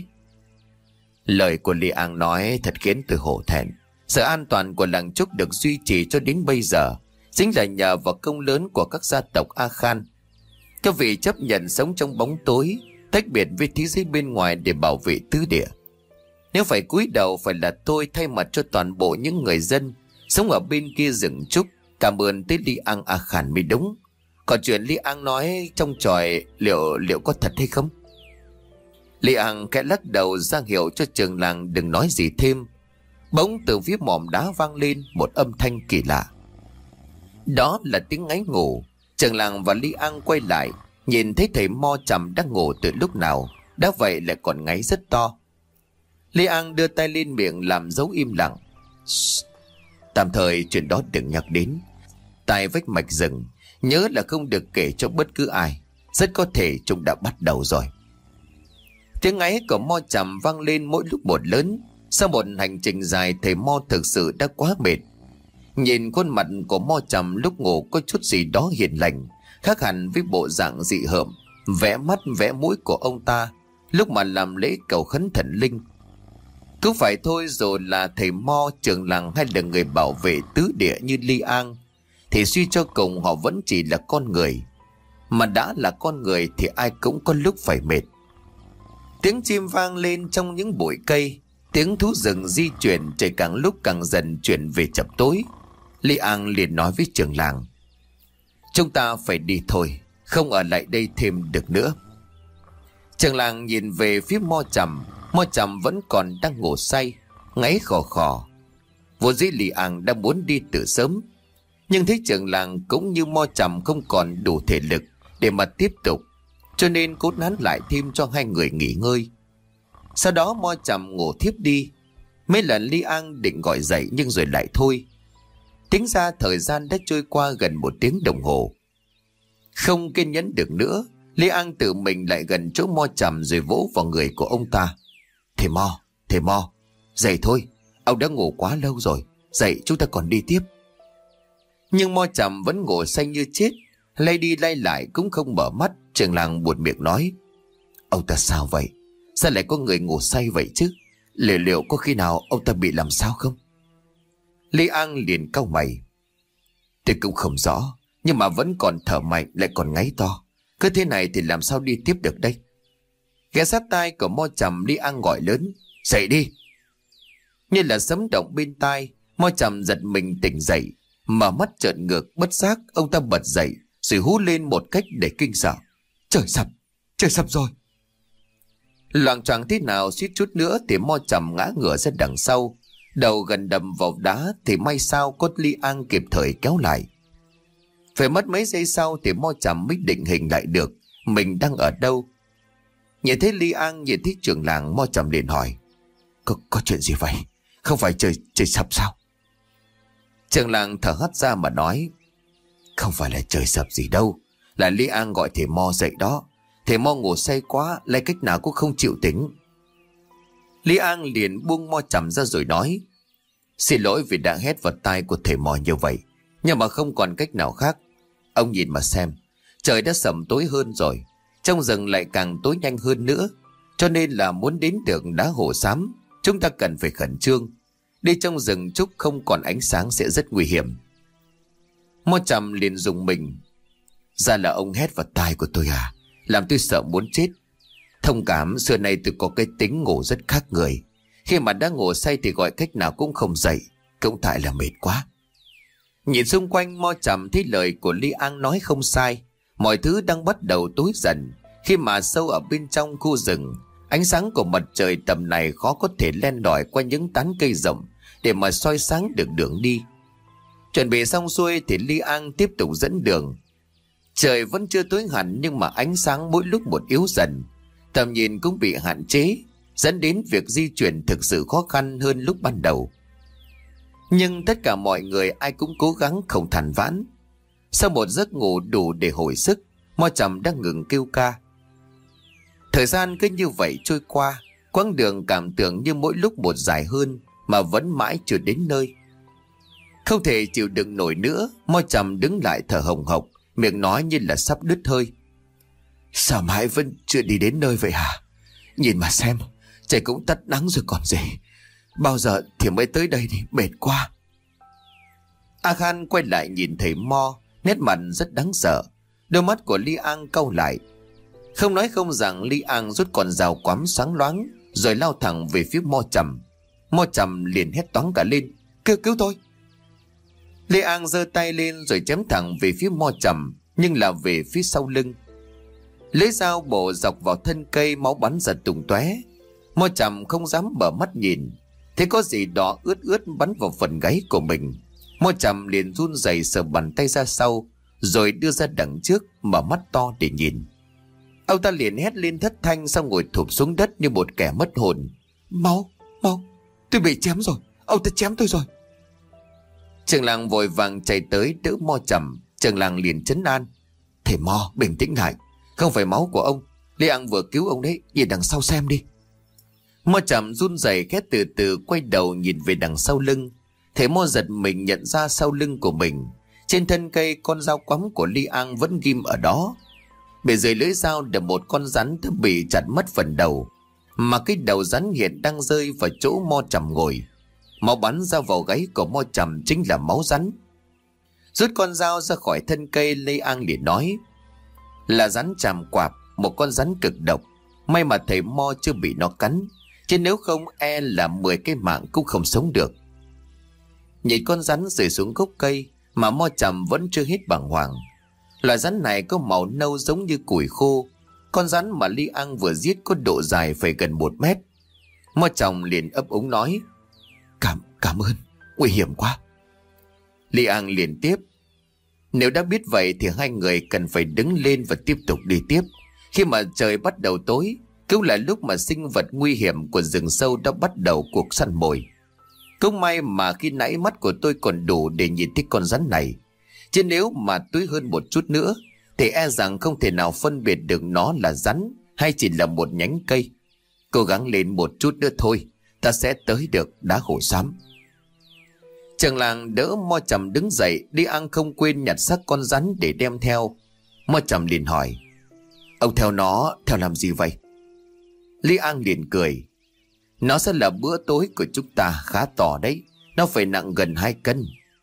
Lời của Li An nói thật khiến tôi hổ thẹn. Sự an toàn của làng Trúc được duy trì cho đến bây giờ chính là nhờ vào công lớn của các gia tộc A Khan. Các vị chấp nhận sống trong bóng tối, tách biệt với thế giới bên ngoài để bảo vệ tứ địa. Nếu phải cúi đầu phải là tôi thay mặt cho toàn bộ những người dân sống ở bên kia rừng Trúc cảm ơn tới Li An A Khan mới đúng. Còn chuyện Li An nói trong tròi liệu liệu có thật hay không? Li An khẽ lắc đầu ra hiệu cho trường làng đừng nói gì thêm. Bỗng từ phía mỏm đá vang lên một âm thanh kỳ lạ. Đó là tiếng ngáy ngủ. Trường làng và Li An quay lại, nhìn thấy thầy Mo Trầm đang ngủ từ lúc nào, đã vậy lại còn ngáy rất to. Li An đưa tay lên miệng làm dấu im lặng. Tạm thời chuyện đó đừng nhắc đến. tại vách mạch rừng. Nhớ là không được kể cho bất cứ ai. Rất có thể chúng đã bắt đầu rồi. Tiếng ngáy của Mo Chầm vang lên mỗi lúc một lớn. Sau một hành trình dài, thầy Mo thực sự đã quá mệt. Nhìn khuôn mặt của Mo Chầm lúc ngủ có chút gì đó hiền lành, khác hẳn với bộ dạng dị hợm, vẽ mắt vẽ mũi của ông ta lúc mà làm lễ cầu khấn thần linh. Cứ phải thôi, dù là thầy Mo, trưởng làng hay là người bảo vệ tứ địa như Li An, thì suy cho cùng họ vẫn chỉ là con người. Mà đã là con người thì ai cũng có lúc phải mệt. Tiếng chim vang lên trong những bụi cây, tiếng thú rừng di chuyển, trời càng lúc càng dần chuyển về chập tối. Li An liền nói với trưởng làng: chúng ta phải đi thôi, không ở lại đây thêm được nữa. Trưởng làng nhìn về phía Mo Chầm. Mo Chầm vẫn còn đang ngủ say, ngáy khò khò. Vốn dĩ Li An đã muốn đi từ sớm, nhưng thấy trưởng làng cũng như Mo Chầm không còn đủ thể lực để mà tiếp tục, cho nên cố nán lại thêm cho hai người nghỉ ngơi. Sau đó Mo Chầm ngủ thiếp đi. Mấy lần Li An định gọi dậy nhưng rồi lại thôi. Tính ra thời gian đã trôi qua gần một tiếng đồng hồ. Không kiên nhẫn được nữa, Li An tự mình lại gần chỗ Mo Chầm rồi vỗ vào người của ông ta. Thầy Mo, thầy Mo, dậy thôi, ông đã ngủ quá lâu rồi, dậy chúng ta còn đi tiếp. Nhưng Mo Chầm vẫn ngủ say như chết, lay đi lay lại cũng không mở mắt. Trưởng làng buột miệng nói: ông ta sao vậy? Sao lại có người ngủ say vậy chứ? Liệu liệu có khi nào ông ta bị làm sao không? Li An liền cau mày: tôi cũng không rõ, nhưng mà vẫn còn thở mạnh, lại còn ngáy to. Cứ thế này thì làm sao đi tiếp được đây? Ghé sát tai của Mo Chầm, Li An gọi lớn: dậy đi! Như là sấm động bên tai, Mo Chầm giật mình tỉnh dậy, mở mắt trợn ngược. Bất giác ông ta bật dậy rồi hú lên một cách để kinh sợ: trời sập, trời sập rồi! Loạng choạng thế nào suýt chút nữa thì Mo Chầm ngã ngửa ra đằng sau, đầu gần đầm vào đá. Thì may sao có Li An kịp thời kéo lại. Phải mất mấy giây sau thì Mo Chầm mới định hình lại được mình đang ở đâu. Nhìn thấy Li An, nhìn thấy trưởng làng, Mo Chầm liền hỏi: có, có chuyện gì vậy? Không phải trời trời sập sao? Trưởng làng thở hắt ra mà nói: không phải là trời sập gì đâu, là Li An gọi thầy Mo dậy đó. Thầy Mo ngủ say quá, lại cách nào cũng không chịu tỉnh. Li An liền buông Mo Chầm ra rồi nói: xin lỗi vì đã hét vào tai của thầy Mo như vậy, nhưng mà không còn cách nào khác. Ông nhìn mà xem, trời đã sẩm tối hơn rồi, trong rừng lại càng tối nhanh hơn nữa, cho nên là muốn đến được đá Hổ Xám, chúng ta cần phải khẩn trương. Đi trong rừng trúc không còn ánh sáng sẽ rất nguy hiểm. Mo Chầm liền rùng mình: ra là ông hét vào tai của tôi à? Làm tôi sợ muốn chết. Thông cảm, xưa nay tôi có cái tính ngủ rất khác người. Khi mà đã ngủ say thì gọi cách nào cũng không dậy, cũng tại là mệt quá. Nhìn xung quanh, Mo Chầm thấy lời của Li An nói không sai. Mọi thứ đang bắt đầu tối dần, khi mà sâu ở bên trong khu rừng, ánh sáng của mặt trời tầm này khó có thể len lỏi qua những tán cây rộng để mà soi sáng được đường đi. Chuẩn bị xong xuôi thì Li An tiếp tục dẫn đường. Trời vẫn chưa tối hẳn, nhưng mà ánh sáng mỗi lúc một yếu dần, tầm nhìn cũng bị hạn chế, dẫn đến việc di chuyển thực sự khó khăn hơn lúc ban đầu. Nhưng tất cả mọi người ai cũng cố gắng không than vãn. Sau một giấc ngủ đủ để hồi sức, Mo Chầm đang ngừng kêu ca. Thời gian cứ như vậy trôi qua, quãng đường cảm tưởng như mỗi lúc một dài hơn mà vẫn mãi chưa đến nơi. Không thể chịu đựng nổi nữa, Mo Chầm đứng lại thở hồng hộc, miệng nói như là sắp đứt hơi: sao mãi vẫn chưa đi đến nơi vậy hả? Nhìn mà xem, trời cũng tắt nắng rồi còn gì. Bao giờ thì mới tới đây đi, mệt quá. A Khan quay lại nhìn thấy Mo, nét mặt rất đáng sợ. Đôi mắt của Li An cau lại. Không nói không rằng, Li An rút con dao quắm sáng loáng rồi lao thẳng về phía Mo Chầm. Mo Chầm liền hét toáng cả lên: Cứu cứu tôi! Li An giơ tay lên rồi chém thẳng về phía Mo Chầm, nhưng là về phía sau lưng. Lấy dao bổ dọc vào thân cây, máu bắn ra tung tóe. Mo Chầm không dám mở mắt nhìn, thấy có gì đó ướt ướt bắn vào phần gáy của mình. Mo Chầm liền run rẩy sờ bàn tay ra sau, rồi đưa ra đằng trước, mở mắt to để nhìn. Ông ta liền hét lên thất thanh, xong ngồi thụp xuống đất như một kẻ mất hồn. Mau, mau, tôi bị chém rồi, ông ta chém tôi rồi. Trường làng vội vàng chạy tới đỡ Mo Trầm. Trường làng liền trấn an: Thầy Mo bình tĩnh lại, không phải máu của ông. Lý An vừa cứu ông đấy, nhìn đằng sau xem đi. Mo Trầm run rẩy khẽ từ từ quay đầu nhìn về đằng sau lưng. Thầy Mo giật mình nhận ra sau lưng của mình, trên thân cây con dao quắm của Lý An vẫn ghim ở đó. Bề dưới lưỡi dao là một con rắn đã bị chặt mất phần đầu, mà cái đầu rắn hiện đang rơi vào chỗ Mo Trầm ngồi. Máu bắn ra vào gáy của Mo Trầm chính là máu rắn. Rút con dao ra khỏi thân cây, Lý An liền nói: Là rắn tràm quạp, một con rắn cực độc. May mà thầy Mo chưa bị nó cắn, chứ nếu không e là mười cái mạng cũng không sống được. Nhìn con rắn rơi xuống gốc cây mà Mo Trầm vẫn chưa hết bàng hoàng. Loài rắn này có màu nâu giống như củi khô. Con rắn mà Lý An vừa giết có độ dài phải gần một mét. Mo Trầm liền ấp úng nói: Cảm, cảm ơn, nguy hiểm quá. Lý An liền tiếp: Nếu đã biết vậy thì hai người cần phải đứng lên và tiếp tục đi tiếp. Khi mà trời bắt đầu tối, cũng là lúc mà sinh vật nguy hiểm của rừng sâu đã bắt đầu cuộc săn mồi. Cũng may mà khi nãy mắt của tôi còn đủ để nhìn thấy con rắn này, chứ nếu mà tối hơn một chút nữa thì e rằng không thể nào phân biệt được nó là rắn hay chỉ là một nhánh cây. Cố gắng lên một chút nữa thôi, ta sẽ tới được đá Hổ Xám. Trường làng đỡ Mo Trầm đứng dậy. Lý An không quên nhặt xác con rắn để đem theo. Mo Trầm liền hỏi: Ông theo nó theo làm gì vậy? Lý An liền cười: Nó sẽ là bữa tối của chúng ta, khá to đấy. Nó phải nặng gần hai cân.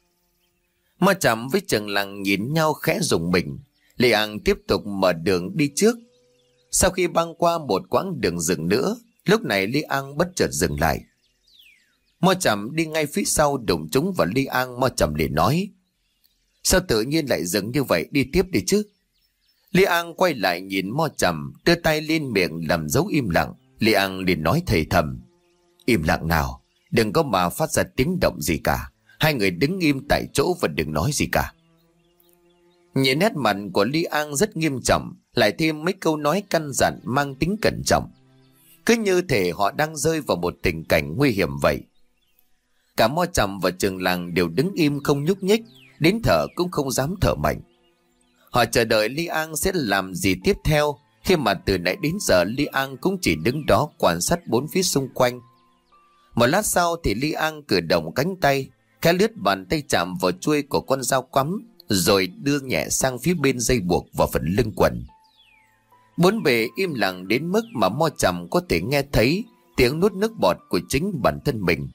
Mo Trầm với Trường làng nhìn nhau khẽ rùng mình. Lý An tiếp tục mở đường đi trước. Sau khi băng qua một quãng đường rừng nữa, lúc này Lý An bất chợt dừng lại. Mo Trầm đi ngay phía sau đụng trúng vào Lý An. Mo Trầm liền nói: Sao tự nhiên lại dừng như vậy, đi tiếp đi chứ. Lý An quay lại nhìn Mo Trầm, đưa tay lên miệng làm dấu im lặng. Lý An liền nói thầy thầm: Im lặng nào, đừng có mà phát ra tiếng động gì cả. Hai người đứng im tại chỗ và đừng nói gì cả. Nhìn nét mặt của Lý An rất nghiêm trọng, lại thêm mấy câu nói căn dặn mang tính cẩn trọng, cứ như thể họ đang rơi vào một tình cảnh nguy hiểm vậy. Cả Mo Trầm và Trường làng đều đứng im không nhúc nhích, đến thở cũng không dám thở mạnh. Họ chờ đợi Lý An sẽ làm gì tiếp theo, khi mà từ nãy đến giờ Lý An cũng chỉ đứng đó quan sát bốn phía xung quanh. Một lát sau thì Lý An cử động cánh tay, khẽ lướt bàn tay chạm vào chuôi của con dao quắm, rồi đưa nhẹ sang phía bên dây buộc vào phần lưng quần. Bốn bề im lặng đến mức mà Mo Trầm có thể nghe thấy tiếng nuốt nước bọt của chính bản thân mình.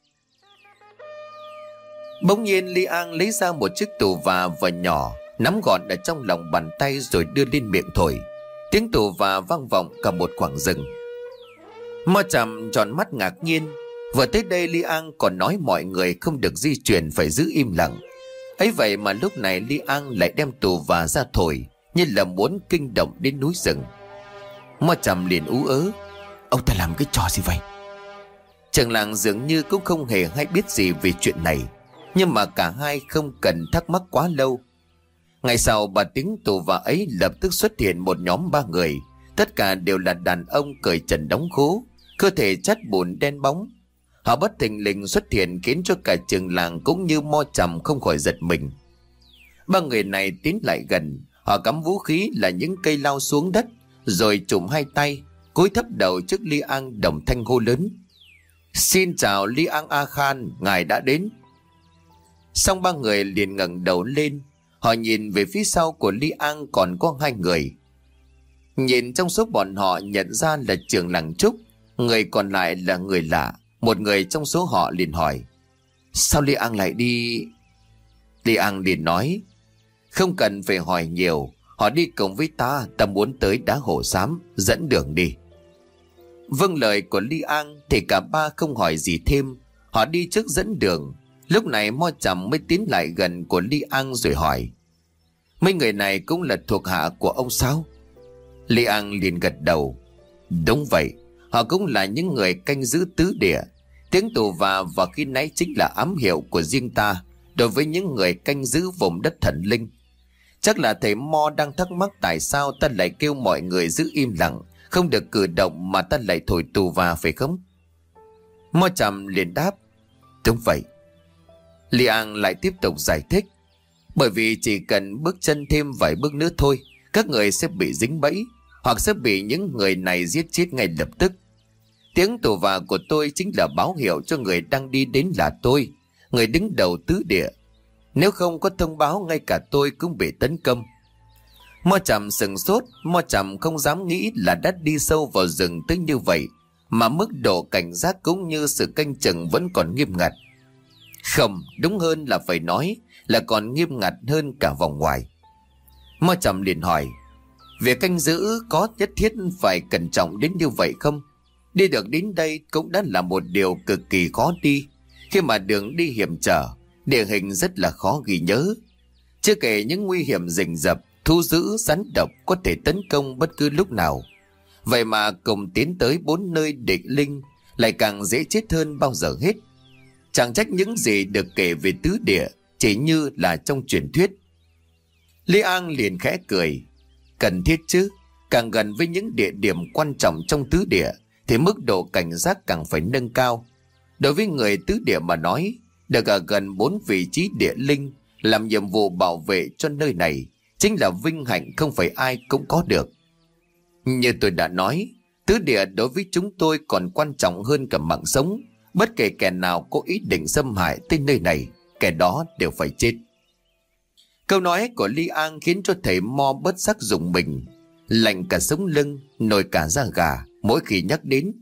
Bỗng nhiên Lý An lấy ra một chiếc tù và vò nhỏ, nắm gọn ở trong lòng bàn tay rồi đưa lên miệng thổi. Tiếng tù và vang vọng cả một khoảng rừng. Mo Trầm tròn mắt ngạc nhiên. Vừa tới đây Lý An còn nói mọi người không được di chuyển, phải giữ im lặng. Ấy vậy mà lúc này Lý An lại đem tù và ra thổi, như là muốn kinh động đến núi rừng. Mo Trầm liền ú ớ: Ông ta làm cái trò gì vậy? Trường làng dường như cũng không hề hay biết gì về chuyện này, nhưng mà cả hai không cần thắc mắc quá lâu. Ngày sau bà tiếng tù và ấy lập tức xuất hiện một nhóm ba người. Tất cả đều là đàn ông cởi trần đóng khố, cơ thể chất bùn đen bóng. Họ bất thình lình xuất hiện khiến cho cả trường làng cũng như Mo Trầm không khỏi giật mình. Ba người này tiến lại gần. Họ cắm vũ khí là những cây lao xuống đất, rồi chùm hai tay cúi thấp đầu trước Lý An, đồng thanh hô lớn: Xin chào Lý An A Khan, ngài đã đến. Xong ba người liền ngẩng đầu lên. Họ nhìn về phía sau của Lý An còn có hai người. Nhìn trong số bọn họ nhận ra là trưởng làng Trúc, người còn lại là người lạ. Một người trong số họ liền hỏi: Sao Lý An lại đi? Lý An liền nói: Không cần phải hỏi nhiều, họ đi cùng với ta, ta muốn tới đá Hổ Xám, dẫn đường đi. Vâng lời của Lý An thì cả ba không hỏi gì thêm. Họ đi trước dẫn đường. Lúc này Mo Trầm mới tiến lại gần của Lý An rồi hỏi: Mấy người này cũng là thuộc hạ của ông sao? Lý An liền gật đầu: Đúng vậy, họ cũng là những người canh giữ tứ địa. Tiếng tù và và khi nãy chính là ám hiệu của riêng ta đối với những người canh giữ vùng đất thần linh. Chắc là thầy Mo đang thắc mắc tại sao ta lại kêu mọi người giữ im lặng, không được cử động, mà ta lại thổi tù và phải không? Mo Trầm liền đáp: Đúng vậy. Li An lại tiếp tục giải thích. Bởi vì chỉ cần bước chân thêm vài bước nữa thôi, các người sẽ bị dính bẫy, hoặc sẽ bị những người này giết chết ngay lập tức. Tiếng tù và của tôi chính là báo hiệu cho người đang đi đến là tôi, người đứng đầu tứ địa. Nếu không có thông báo, ngay cả tôi cũng bị tấn công. Mo Trầm sừng sốt. Mo Trầm không dám nghĩ là đã đi sâu vào rừng tới như vậy, mà mức độ cảnh giác cũng như sự canh chừng vẫn còn nghiêm ngặt. Không, đúng hơn là phải nói là còn nghiêm ngặt hơn cả vòng ngoài. Mo Trầm liền hỏi, việc canh giữ có nhất thiết phải cẩn trọng đến như vậy không? Đi được đến đây cũng đã là một điều cực kỳ khó đi, khi mà đường đi hiểm trở, địa hình rất là khó ghi nhớ. Chưa kể những nguy hiểm rình rập, thú dữ, rắn độc có thể tấn công bất cứ lúc nào. Vậy mà cùng tiến tới bốn nơi địch linh lại càng dễ chết hơn bao giờ hết. Chẳng trách những gì được kể về tứ địa chỉ như là trong truyền thuyết. Lý An liền khẽ cười. Cần thiết chứ, càng gần với những địa điểm quan trọng trong tứ địa thì mức độ cảnh giác càng phải nâng cao. Đối với người tứ địa mà nói, được ở gần bốn vị trí địa linh, làm nhiệm vụ bảo vệ cho nơi này chính là vinh hạnh không phải ai cũng có được. Như tôi đã nói, tứ địa đối với chúng tôi còn quan trọng hơn cả mạng sống. Bất kể kẻ nào có ý định xâm hại tới nơi này, kẻ đó đều phải chết. Câu nói của Li An khiến cho thầy Mo bất giác rùng mình, lạnh cả sống lưng, nổi cả da gà mỗi khi nhắc đến.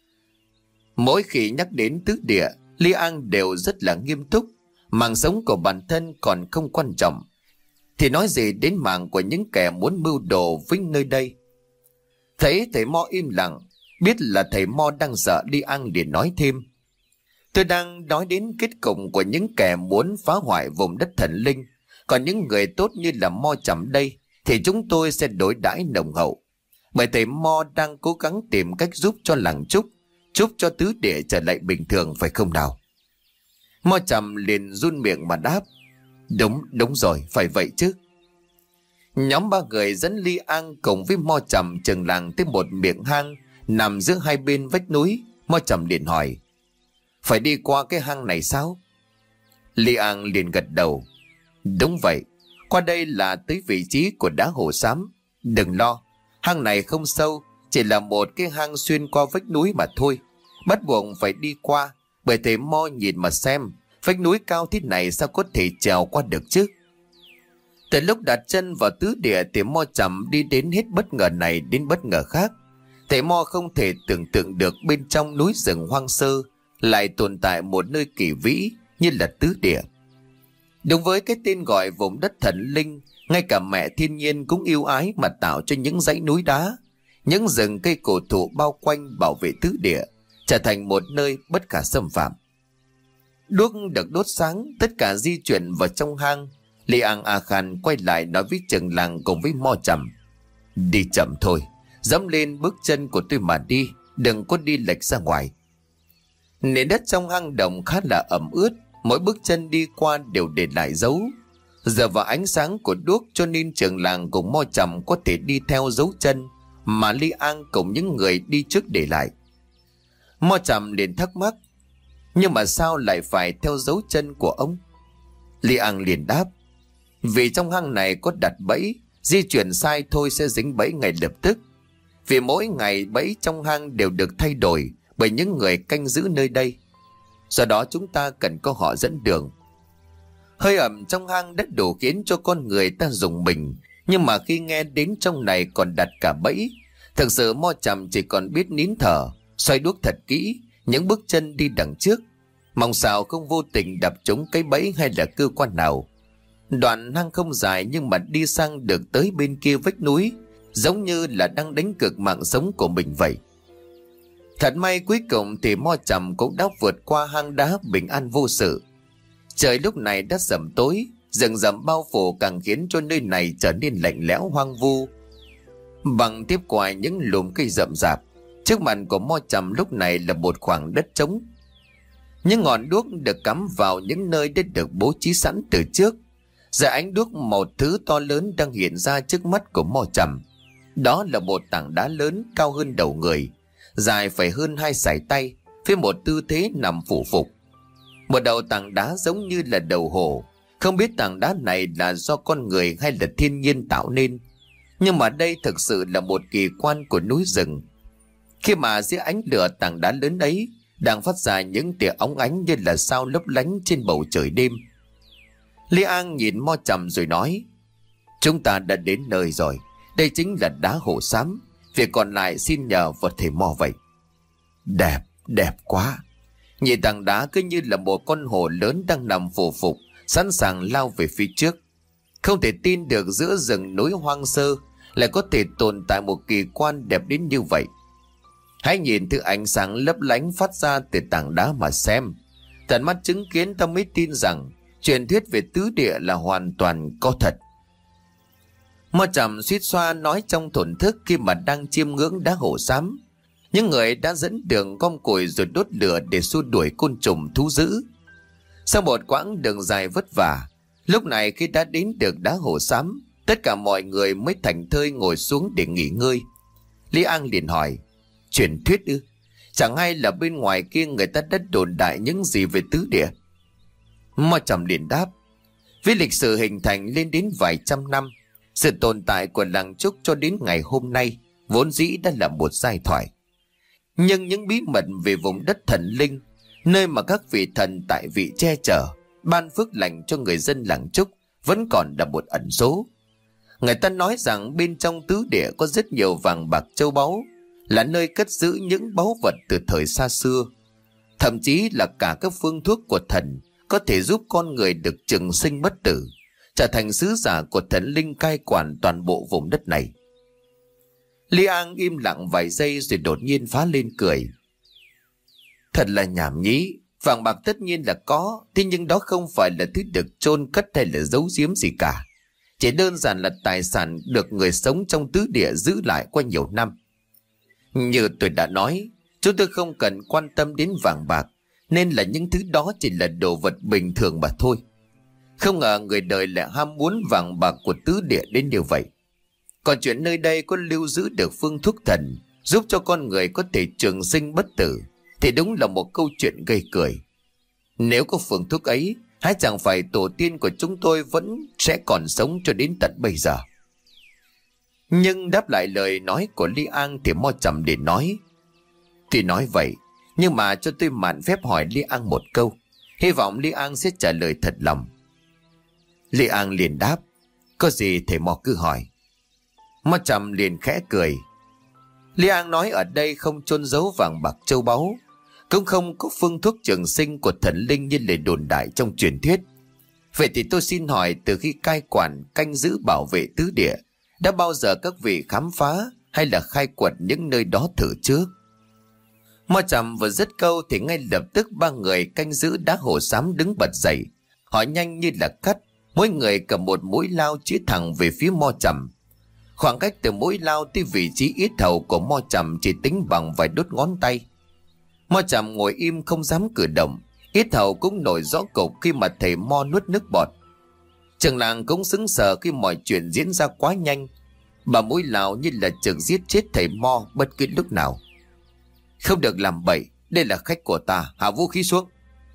Mỗi khi nhắc đến tứ địa, Li An đều rất là nghiêm túc. Mạng sống của bản thân còn không quan trọng, thì nói gì đến mạng của những kẻ muốn mưu đồ với nơi đây. Thấy thầy Mo im lặng, biết là thầy Mo đang sợ, Li An liền nói thêm. Tôi đang nói đến kết cục của những kẻ muốn phá hoại vùng đất thần linh. Còn những người tốt như là Mo Trầm đây thì chúng tôi sẽ đối đãi nồng hậu. Bởi thầy Mo đang cố gắng tìm cách giúp cho làng Trúc, giúp cho tứ địa trở lại bình thường, phải không nào? Mo Trầm liền run miệng mà đáp. Đúng, đúng rồi, phải vậy chứ. Nhóm ba người dẫn Li An cùng với Mo Trầm chừng làng tới một miệng hang nằm giữa hai bên vách núi. Mo Trầm liền hỏi, phải đi qua cái hang này sao? Li An liền gật đầu. Đúng vậy, qua đây là tới vị trí của đá hồ xám. Đừng lo, hang này không sâu, chỉ là một cái hang xuyên qua vách núi mà thôi. Bắt buộc phải đi qua, bởi thầy Mo nhìn mà xem, vách núi cao thế này sao có thể trèo qua được chứ? Từ lúc đặt chân vào tứ địa thì Mo Trầm đi đến hết bất ngờ này đến bất ngờ khác. Thầy Mo không thể tưởng tượng được bên trong núi rừng hoang sơ lại tồn tại một nơi kỳ vĩ như là tứ địa. Đúng với cái tên gọi vùng đất thần linh, ngay cả mẹ thiên nhiên cũng yêu ái mà tạo cho những dãy núi đá, những rừng cây cổ thụ bao quanh bảo vệ tứ địa, trở thành một nơi bất khả xâm phạm. Đuốc được đốt sáng, tất cả di chuyển vào trong hang. Li An A Khan quay lại nói với trường làng cùng với Mo Trầm. Đi chậm thôi, dẫm lên bước chân của tôi mà đi, đừng có đi lệch ra ngoài. Nền đất trong hang động khá là ẩm ướt, mỗi bước chân đi qua đều để lại dấu. Giờ vào ánh sáng của đuốc cho nên trường làng cùng Mo Trầm có thể đi theo dấu chân mà Li An cùng những người đi trước để lại. Mo Trầm liền thắc mắc, nhưng mà sao lại phải theo dấu chân của ông? Li An liền đáp, vì trong hang này có đặt bẫy, di chuyển sai thôi sẽ dính bẫy ngay lập tức. Vì mỗi ngày bẫy trong hang đều được thay đổi bởi những người canh giữ nơi đây, do đó chúng ta cần có họ dẫn đường. Hơi ẩm trong hang đất đủ khiến cho con người ta rùng mình, nhưng mà khi nghe đến trong này còn đặt cả bẫy, thực sự Mo Trầm chỉ còn biết nín thở, xoay đuốc thật kỹ những bước chân đi đằng trước, mong sao không vô tình đập trúng cái bẫy hay là cơ quan nào. Đoạn hang không dài nhưng mà đi sang được tới bên kia vách núi, giống như là đang đánh cược mạng sống của mình vậy. Thật may cuối cùng thì Mo Trầm cũng đã vượt qua hang đá bình an vô sự. Trời lúc này đã sẩm tối, rừng rậm bao phủ càng khiến cho nơi này trở nên lạnh lẽo hoang vu. Bằng tiếp qua những lùm cây rậm rạp, trước mặt của Mo Trầm lúc này là một khoảng đất trống. Những ngọn đuốc được cắm vào những nơi đã được bố trí sẵn từ trước. Giờ ánh đuốc một thứ to lớn đang hiện ra trước mắt của Mo Trầm. Đó là một tảng đá lớn cao hơn đầu người, dài phải hơn hai sải tay, với một tư thế nằm phủ phục. Một đầu tảng đá giống như là đầu hổ. Không biết tảng đá này là do con người hay là thiên nhiên tạo nên, nhưng mà đây thực sự là một kỳ quan của núi rừng. Khi mà dưới ánh lửa tảng đá lớn ấy đang phát ra những tia óng ánh như là sao lấp lánh trên bầu trời đêm. Lý An nhìn Mo Trầm rồi nói: chúng ta đã đến nơi rồi. Đây chính là đá hổ xám. Việc còn lại xin nhờ vào thầy Mo vậy. Đẹp, đẹp quá. Nhìn tảng đá cứ như là một con hổ lớn đang nằm phù phục, sẵn sàng lao về phía trước. Không thể tin được giữa rừng núi hoang sơ lại có thể tồn tại một kỳ quan đẹp đến như vậy. Hãy nhìn thứ ánh sáng lấp lánh phát ra từ tảng đá mà xem. Tận mắt chứng kiến ta mới tin rằng truyền thuyết về tứ địa là hoàn toàn có thật. Mo Trầm suýt xoa nói trong thổn thức khi mà đang chiêm ngưỡng đá hổ xám. Những người đã dẫn đường gom củi rồi đốt lửa để xua đuổi côn trùng thú dữ. Sau một quãng đường dài vất vả, lúc này khi đã đến được đá hổ xám, tất cả mọi người mới thảnh thơi ngồi xuống để nghỉ ngơi. Lý An liền hỏi: truyền thuyết ư? Chẳng hay là bên ngoài kia người ta đã đồn đại những gì về tứ địa? Mo Trầm liền đáp: với lịch sử hình thành lên đến vài trăm năm, sự tồn tại của làng Trúc cho đến ngày hôm nay vốn dĩ đã là một giai thoại. Nhưng những bí mật về vùng đất thần linh, nơi mà các vị thần tại vị che chở, ban phước lành cho người dân làng Trúc, vẫn còn là một ẩn số. Người ta nói rằng bên trong tứ địa có rất nhiều vàng bạc châu báu, là nơi cất giữ những báu vật từ thời xa xưa. Thậm chí là cả các phương thuốc của thần có thể giúp con người được trường sinh bất tử, trở thành sứ giả của thần linh cai quản toàn bộ vùng đất này. Lý An im lặng vài giây rồi đột nhiên phá lên cười. Thật là nhảm nhí. Vàng bạc tất nhiên là có, thế nhưng đó không phải là thứ được chôn cất hay là giấu giếm gì cả. Chỉ đơn giản là tài sản được người sống trong tứ địa giữ lại qua nhiều năm. Như tôi đã nói, chúng tôi không cần quan tâm đến vàng bạc, nên là những thứ đó chỉ là đồ vật bình thường mà thôi. Không ngờ người đời lại ham muốn vàng bạc của tứ địa đến như vậy. Còn chuyện nơi đây có lưu giữ được phương thuốc thần giúp cho con người có thể trường sinh bất tử thì đúng là một câu chuyện gây cười. Nếu có phương thuốc ấy, hãy chẳng phải tổ tiên của chúng tôi vẫn sẽ còn sống cho đến tận bây giờ. Nhưng đáp lại lời nói của Lý An thì Mo Trầm để nói: thì nói vậy, nhưng mà cho tôi mạn phép hỏi Lý An một câu, hy vọng Lý An sẽ trả lời thật lòng. Lý An liền đáp: có gì thầy Mo cứ hỏi. Mo Trầm liền khẽ cười. Lý An nói ở đây không chôn giấu vàng bạc châu báu, cũng không có phương thuốc trường sinh của thần linh như lời đồn đại trong truyền thuyết. Vậy thì tôi xin hỏi, từ khi cai quản canh giữ bảo vệ tứ địa, đã bao giờ các vị khám phá hay là khai quật những nơi đó thử trước? Mo Trầm vừa dứt câu thì ngay lập tức ba người canh giữ đá hổ xám đứng bật dậy. Họ nhanh như là cắt, mỗi người cầm một mũi lao chĩa thẳng về phía Mo Trầm. Khoảng cách từ mũi lao tới vị trí yết hầu của Mo Trầm chỉ tính bằng vài đốt ngón tay. Mo Trầm ngồi im không dám cử động, yết hầu cũng nổi rõ cục khi mà thầy Mo nuốt nước bọt. Trường làng cũng sững sờ khi mọi chuyện diễn ra quá nhanh. Bà mũi lao như là chừng giết chết thầy Mo bất cứ lúc nào. Không được làm bậy, đây là khách của ta, hạ vũ khí xuống.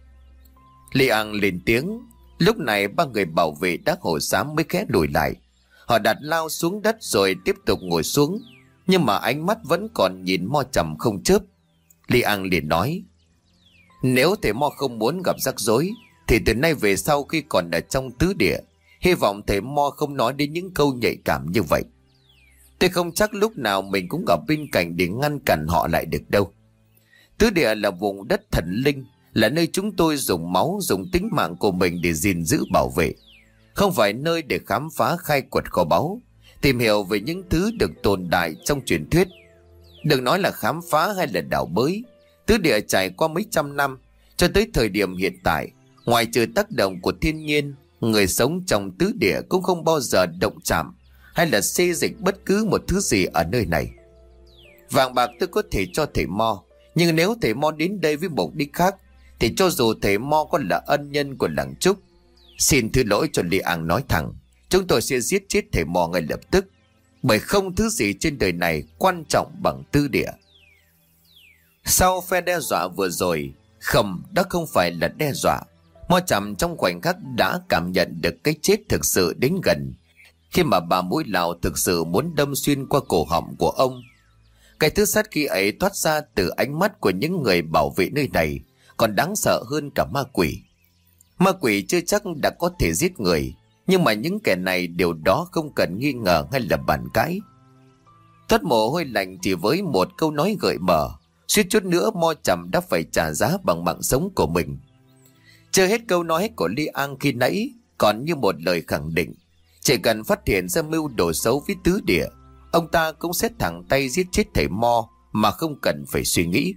Lý An lên tiếng. Lúc này ba người bảo vệ đá hổ xám mới khẽ lùi lại. Họ đặt lao xuống đất rồi tiếp tục ngồi xuống, nhưng mà ánh mắt vẫn còn nhìn Mo Trầm không chớp. Lý An liền nói: nếu thầy Mo không muốn gặp rắc rối thì từ nay về sau khi còn ở trong tứ địa, hy vọng thầy Mo không nói đến những câu nhạy cảm như vậy. Tôi không chắc lúc nào mình cũng ở bên cạnh để ngăn cản họ lại được đâu. Tứ địa là vùng đất thần linh, là nơi chúng tôi dùng máu, dùng tính mạng của mình để gìn giữ bảo vệ, không phải nơi để khám phá khai quật kho báu, tìm hiểu về những thứ được tồn tại trong truyền thuyết. Đừng nói là khám phá hay là đào bới, tứ địa trải qua mấy trăm năm cho tới thời điểm hiện tại, ngoài trừ tác động của thiên nhiên, người sống trong tứ địa cũng không bao giờ động chạm hay là xê dịch bất cứ một thứ gì ở nơi này. Vàng bạc tôi có thể cho thầy Mo, nhưng nếu thầy Mo đến đây với mục đích khác thì cho dù thầy Mo có là ân nhân của làng Trúc, xin thứ lỗi cho Lý An nói thẳng, chúng tôi sẽ giết chết thầy Mo ngay lập tức, bởi không thứ gì trên đời này quan trọng bằng tứ địa. Sau phe đe dọa vừa rồi, Không, đó không phải là đe dọa. Mo Chậm trong khoảnh khắc đã cảm nhận được cái chết thực sự đến gần, khi mà bà mũi Lào thực sự muốn đâm xuyên qua cổ họng của ông. Cái thứ sát khí ấy thoát ra từ ánh mắt của những người bảo vệ nơi này còn đáng sợ hơn cả ma quỷ. Ma quỷ chưa chắc đã có thể giết người, nhưng mà những kẻ này điều đó không cần nghi ngờ hay là bàn cãi. Toát mồ hôi lạnh chỉ với một câu nói gợi mở, suýt chút nữa Mo Chậm đã phải trả giá bằng mạng sống của mình. Chưa hết câu nói của Li An khi nãy còn như một lời khẳng định. Chỉ cần phát hiện ra mưu đồ xấu với tứ địa, ông ta cũng sẽ thẳng tay giết chết thầy Mo mà không cần phải suy nghĩ.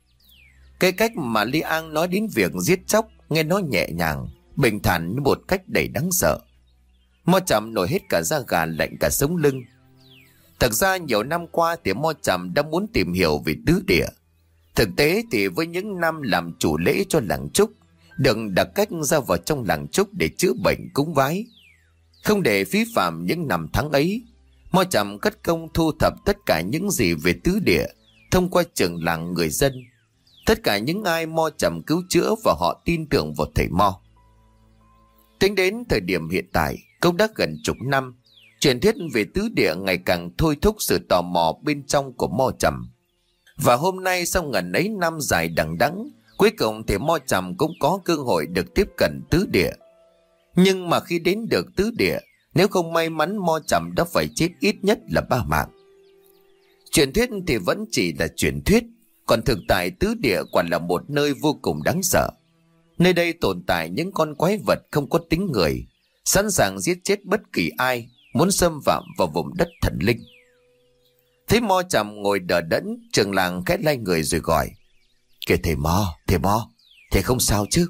Cái cách mà Li An nói đến việc giết chóc nghe nó nhẹ nhàng, bình thản như một cách đầy đáng sợ. Mo Chậm nổi hết cả da gà lạnh cả sống lưng. Thật ra nhiều năm qua thì Mo Chậm đã muốn tìm hiểu về tứ địa. Thực tế thì với những năm làm chủ lễ cho làng Trúc, đừng đặt cách ra vào trong làng Trúc để chữa bệnh cúng vái. Không để phí phạm những năm tháng ấy, Mo Chậm cất công thu thập tất cả những gì về tứ địa thông qua trường làng người dân, tất cả những ai Mo Chậm cứu chữa và họ tin tưởng vào thầy Mo. Tính đến thời điểm hiện tại, cũng đã gần chục năm, truyền thuyết về tứ địa ngày càng thôi thúc sự tò mò bên trong của Mo Chậm. Và hôm nay sau ngần ấy năm dài đằng đẵng, cuối cùng thì Mo Chậm cũng có cơ hội được tiếp cận tứ địa. Nhưng mà khi đến được tứ địa, nếu không may mắn Mo Chậm đã phải chết ít nhất là ba mạng. Truyền thuyết thì vẫn chỉ là truyền thuyết, còn thực tại tứ địa quả là một nơi vô cùng đáng sợ. Nơi đây tồn tại những con quái vật không có tính người, sẵn sàng giết chết bất kỳ ai muốn xâm phạm vào vùng đất thần linh. Thấy Mo Chậm ngồi đờ đẫn, trường làng khẽ lay người rồi gọi: "Kìa thầy Mo, thầy Mo, thầy không sao chứ?"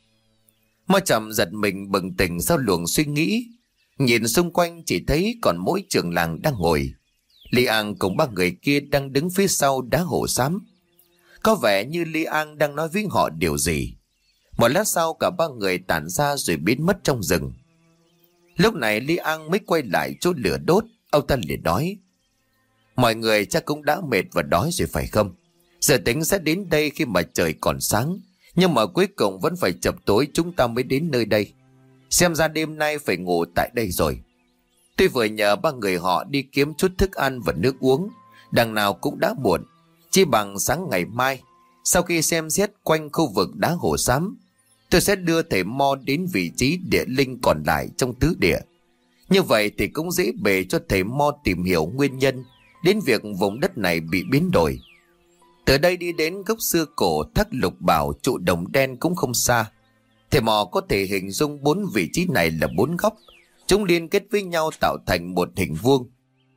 Mo Chậm giật mình bừng tỉnh sau luồng suy nghĩ, nhìn xung quanh chỉ thấy còn mỗi trường làng đang ngồi. Li An cùng ba người kia đang đứng phía sau đá hổ xám. Có vẻ như Li An đang nói với họ điều gì. Một lát sau cả ba người tản ra rồi biến mất trong rừng. Lúc này Li An mới quay lại chỗ lửa đốt. Ông ta liền nói: "Mọi người chắc cũng đã mệt và đói rồi phải không? Giờ tính sẽ đến đây khi mà trời còn sáng, nhưng mà cuối cùng vẫn phải chập tối chúng ta mới đến nơi đây. Xem ra đêm nay phải ngủ tại đây rồi." Tôi vừa nhờ ba người họ đi kiếm chút thức ăn và nước uống, đằng nào cũng đã muộn, chỉ bằng sáng ngày mai, sau khi xem xét quanh khu vực đá hổ xám, tôi sẽ đưa thầy Mo đến vị trí địa linh còn lại trong tứ địa. Như vậy thì cũng dễ bề cho thầy Mo tìm hiểu nguyên nhân đến việc vùng đất này bị biến đổi. Từ đây đi đến gốc xưa cổ Thác Lục Bảo trụ đồng đen cũng không xa. Thầy Mo có thể hình dung bốn vị trí này là bốn góc, chúng liên kết với nhau tạo thành một hình vuông.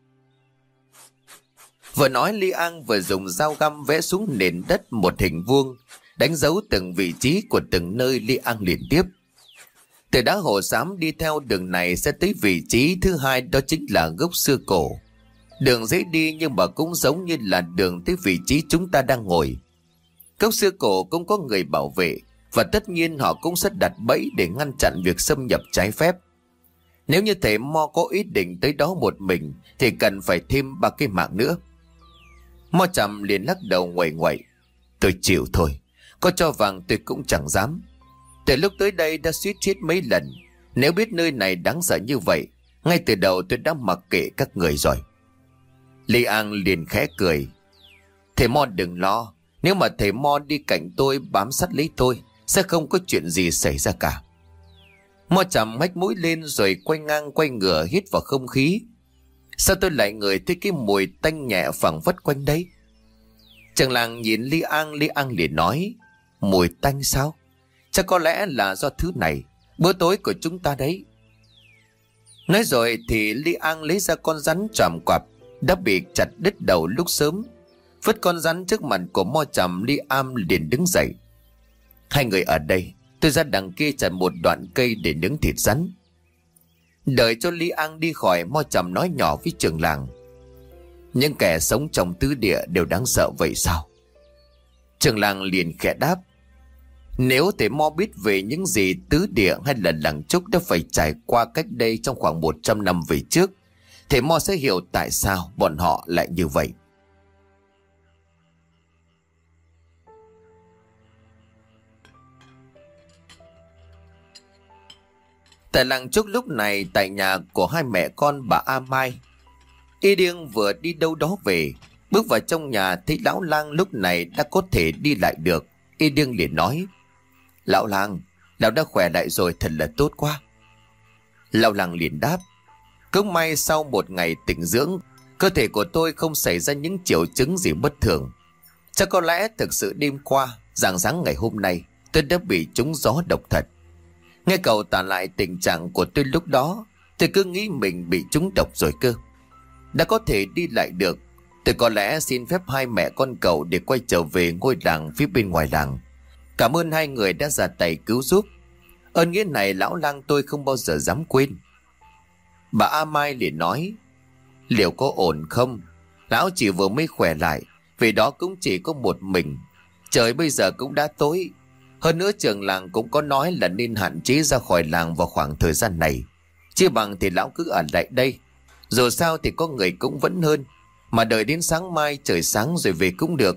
Vừa nói Li An vừa dùng dao găm vẽ xuống nền đất một hình vuông, đánh dấu từng vị trí của từng nơi Li An liên tiếp. Từ đá hổ xám đi theo đường này sẽ tới vị trí thứ hai, đó chính là gốc xưa cổ. Đường dễ đi nhưng mà cũng giống như là đường tới vị trí chúng ta đang ngồi. Gốc xưa cổ cũng có người bảo vệ, và tất nhiên họ cũng sẽ đặt bẫy để ngăn chặn việc xâm nhập trái phép. Nếu như thầy Mo có ý định tới đó một mình thì cần phải thêm ba cái mạng nữa. Mo Chậm liền lắc đầu nguậy nguậy: "Tôi chịu thôi, có cho vàng tôi cũng chẳng dám. Từ lúc tới đây đã suýt chết mấy lần. Nếu biết nơi này đáng sợ như vậy, ngay từ đầu tôi đã mặc kệ các người rồi." Li An liền khẽ cười: "Thầy Mo đừng lo, nếu mà thầy Mo đi cạnh tôi bám sát lấy tôi, sẽ không có chuyện gì xảy ra cả." Mo Chậm hách mũi lên rồi quay ngang quay ngửa hít vào không khí. "Sao tôi lại ngửi thấy cái mùi tanh nhẹ phảng phất quanh đấy?" Trường làng nhìn Li An, Li An liền nói: "Mùi tanh sao? Chắc có lẽ là do thứ này, bữa tối của chúng ta đấy." Nói rồi thì Li An lấy ra con rắn tràm quạp đã bị chặt đứt đầu lúc sớm, vứt con rắn trước mặt của Mo Chậm. Li An liền đứng dậy: "Hai người ở đây, tôi ra đằng kia chặt một đoạn cây để nướng thịt rắn." Đợi cho Li An đi khỏi, Mo Chậm nói nhỏ với trường làng: "Những kẻ sống trong tứ địa đều đáng sợ vậy sao?" Trường làng liền khẽ đáp: "Nếu thầy Mo biết về những gì tứ địa hay là làng Trúc đã phải trải qua cách đây trong khoảng một trăm năm về trước, thầy Mo sẽ hiểu tại sao bọn họ lại như vậy." Tại làng Trúc lúc này, tại nhà của hai mẹ con bà A Mai, Y Điêng vừa đi đâu đó về, bước vào trong nhà thấy lão lang lúc này đã có thể đi lại được. Y Điêng liền nói: Lão lang, lão đã khỏe lại rồi, thật là tốt quá. Lão lang liền đáp: Cũng may sau một ngày tĩnh dưỡng, cơ thể của tôi không xảy ra những triệu chứng gì bất thường. Chắc có lẽ thực sự đêm qua, rạng sáng ngày hôm nay, tôi đã bị trúng gió độc thật. Nghe cậu tả lại tình trạng của tôi lúc đó, tôi cứ nghĩ mình bị trúng độc rồi cơ. Đã có thể đi lại được, tôi có lẽ xin phép hai mẹ con cậu để quay trở về ngôi làng phía bên ngoài làng. Cảm ơn hai người đã ra tay cứu giúp. Ơn nghĩa này lão lang tôi không bao giờ dám quên. Bà A Mai liền nói: Liệu có ổn không? Lão chỉ vừa mới khỏe lại, vì đó cũng chỉ có một mình. Trời bây giờ cũng đã tối. Hơn nữa trường làng cũng có nói là nên hạn chế ra khỏi làng vào khoảng thời gian này. Chia bằng thì lão cứ ở lại đây. Dù sao thì có người cũng vẫn hơn. Mà đợi đến sáng mai trời sáng rồi về cũng được.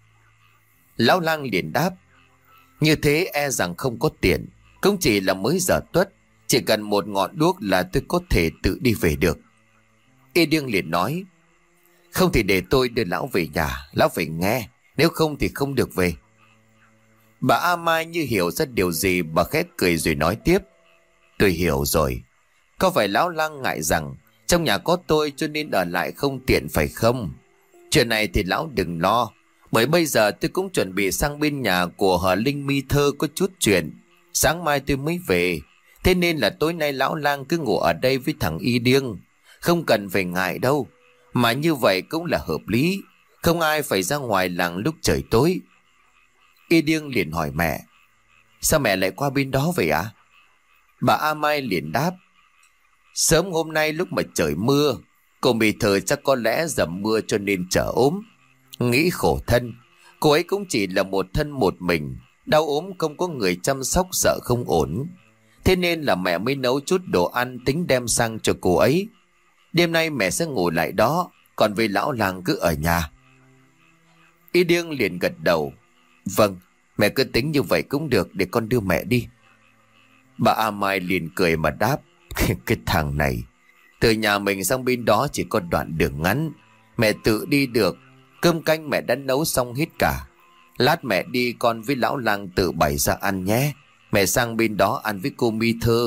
Lão lang liền đáp: Như thế e rằng không có tiền. Cũng chỉ là mới giờ tuất. Chỉ cần một ngọn đuốc là tôi có thể tự đi về được. Y Điêng liền nói: Không thì để tôi đưa lão về nhà. Lão phải nghe, nếu không thì không được về. Bà A Mai như hiểu ra điều gì, bà khét cười rồi nói tiếp: Tôi hiểu rồi. Có phải lão lang ngại rằng trong nhà có tôi cho nên ở lại không tiện phải không? Chuyện này thì lão đừng lo, bởi bây giờ tôi cũng chuẩn bị sang bên nhà của Hờ Linh Mi Thơ có chút chuyện. Sáng mai tôi mới về. Thế nên là tối nay lão lang cứ ngủ ở đây với thằng Y Điêng. Không cần phải ngại đâu. Mà như vậy cũng là hợp lý. Không ai phải ra ngoài làng lúc trời tối. Y Điêng liền hỏi mẹ: Sao mẹ lại qua bên đó vậy ạ? À? Bà A Mai liền đáp: Sớm hôm nay lúc mà trời mưa, cô Mi Thơ chắc có lẽ dầm mưa cho nên trở ốm. Nghĩ khổ thân, cô ấy cũng chỉ là một thân một mình, đau ốm không có người chăm sóc, sợ không ổn. Thế nên là mẹ mới nấu chút đồ ăn tính đem sang cho cô ấy. Đêm nay mẹ sẽ ngủ lại đó, còn về lão làng cứ ở nhà. Y Điêng liền gật đầu: Vâng, mẹ cứ tính như vậy cũng được, để con đưa mẹ đi. Bà A Mai liền cười mà đáp: Cái thằng này, từ nhà mình sang bên đó chỉ có đoạn đường ngắn, mẹ tự đi được. Cơm canh mẹ đã nấu xong hết cả. Lát mẹ đi con với lão lang tự bày ra ăn nhé. Mẹ sang bên đó ăn với cô Mi Thơ.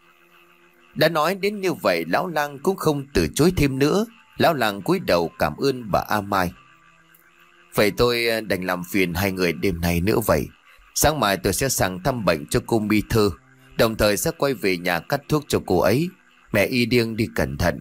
Đã nói đến như vậy, lão lang cũng không từ chối thêm nữa. Lão lang cúi đầu cảm ơn bà A Mai. Vậy tôi đành làm phiền hai người đêm nay nữa vậy. Sáng mai tôi sẽ sang thăm bệnh cho cô Mi Thơ, đồng thời sẽ quay về nhà cắt thuốc cho cô ấy. Mẹ Y Điêng đi cẩn thận.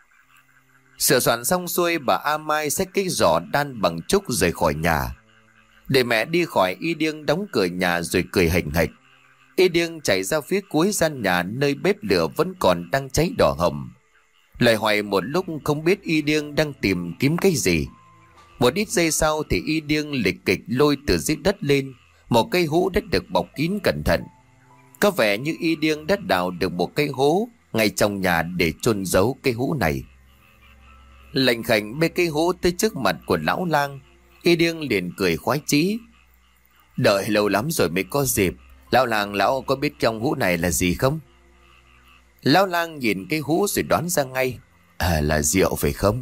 Sửa soạn xong xuôi, bà A Mai xách cái giỏ đan bằng trúc rời khỏi nhà. Để mẹ đi khỏi, Y Điêng đóng cửa nhà rồi cười hềnh hệch. Y Điêng chạy ra phía cuối gian nhà, nơi bếp lửa vẫn còn đang cháy đỏ hầm. Lời hoài một lúc không biết Y Điêng đang tìm kiếm cái gì. Một ít giây sau thì Y Điêng lịch kịch lôi từ dưới đất lên một cây hũ đã được bọc kín cẩn thận. Có vẻ như Y Điêng đã đào được một cây hố ngay trong nhà để chôn giấu cây hũ này. Lệnh khảnh bê cây hũ tới trước mặt của lão lang. Y Điêng liền cười khoái chí: Đợi lâu lắm rồi mới có dịp. Lão lang, lão có biết trong hũ này là gì không? Lão lang nhìn cây hũ rồi đoán ra ngay: À, là rượu phải không?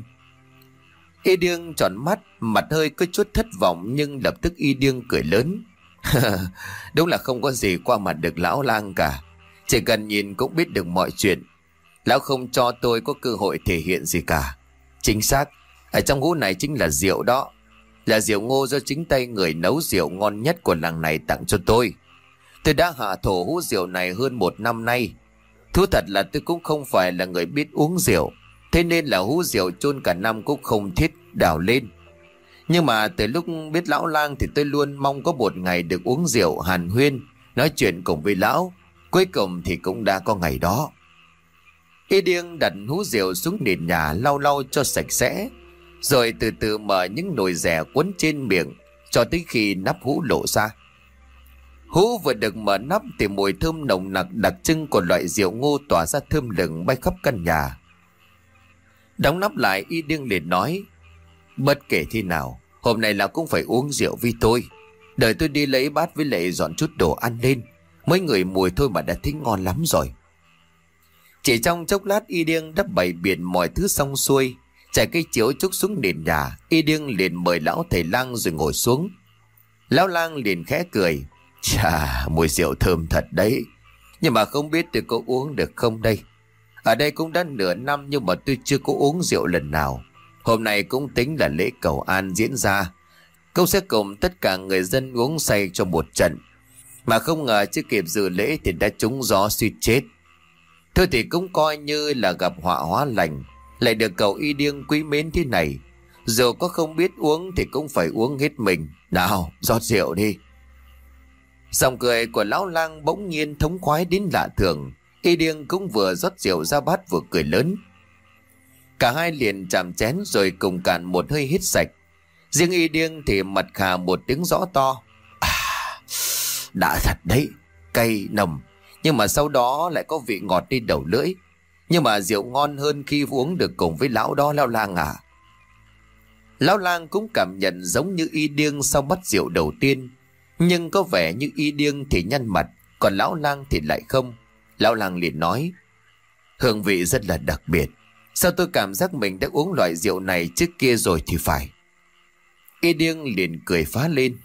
Y Điêng tròn mắt, mặt hơi có chút thất vọng, nhưng lập tức Y Điêng cười lớn: Đúng là không có gì qua mặt được lão lang cả. Chỉ cần nhìn cũng biết được mọi chuyện. Lão không cho tôi có cơ hội thể hiện gì cả. Chính xác, ở trong hũ này chính là rượu đó. Là rượu ngô do chính tay người nấu rượu ngon nhất của làng này tặng cho tôi. Tôi đã hạ thổ hũ rượu này hơn một năm nay. Thú thật là tôi cũng không phải là người biết uống rượu, thế nên là hũ rượu chôn cả năm cũng không thiết đào lên. Nhưng mà từ lúc biết lão lang thì tôi luôn mong có một ngày được uống rượu hàn huyên, nói chuyện cùng với lão. Cuối cùng thì cũng đã có ngày đó. Y Điêng đặt hũ rượu xuống nền nhà, lau lau cho sạch sẽ, rồi từ từ mở những nồi rẻ quấn trên miệng cho tới khi nắp hũ lộ ra. Hũ vừa được mở nắp thì mùi thơm nồng nặc đặc trưng của loại rượu ngô tỏa ra thơm lừng bay khắp căn nhà. Đóng nắp lại, Y Điêng liền nói: Bất kể thế nào, hôm nay là cũng phải uống rượu với tôi. Đợi tôi đi lấy bát với lại dọn chút đồ ăn lên. Mấy người mùi thôi mà đã thấy ngon lắm rồi. Chỉ trong chốc lát y điêng đã bày biện mọi thứ xong xuôi, trải cây chiếu trúc xuống nền nhà. Y điêng liền mời lão thầy lang rồi ngồi xuống. Lão lang liền khẽ cười. Chà, mùi rượu thơm thật đấy. Nhưng mà không biết tôi có uống được không đây. Ở đây cũng đã nửa năm nhưng mà tôi chưa có uống rượu lần nào. Hôm nay cũng tính là lễ cầu an diễn ra, cũng sẽ cùng tất cả người dân uống say cho một trận. Mà không ngờ chưa kịp dự lễ thì đã trúng gió suýt chết. Thôi thì cũng coi như là gặp họa hóa lành, lại được cậu y điêng quý mến thế này. Dù có không biết uống thì cũng phải uống hết mình. Nào, rót rượu đi. Giọng cười của lão lang bỗng nhiên thống khoái đến lạ thường. Y điêng cũng vừa rót rượu ra bát vừa cười lớn. Cả hai liền chạm chén rồi cùng cạn một hơi hít sạch. Riêng y điêng thì mặt khà một tiếng rõ to. À, đã thật đấy, cay nồng, nhưng mà sau đó lại có vị ngọt đi đầu lưỡi. Nhưng mà rượu ngon hơn khi uống được cùng với lão đó lão lang à. Lão lang cũng cảm nhận giống như y điêng sau bát rượu đầu tiên, nhưng có vẻ như y điêng thì nhăn mặt, còn lão lang thì lại không. Lão lang liền nói, hương vị rất là đặc biệt. Sao tôi cảm giác mình đã uống loại rượu này trước kia rồi thì phải. Y điêng liền cười phá lên.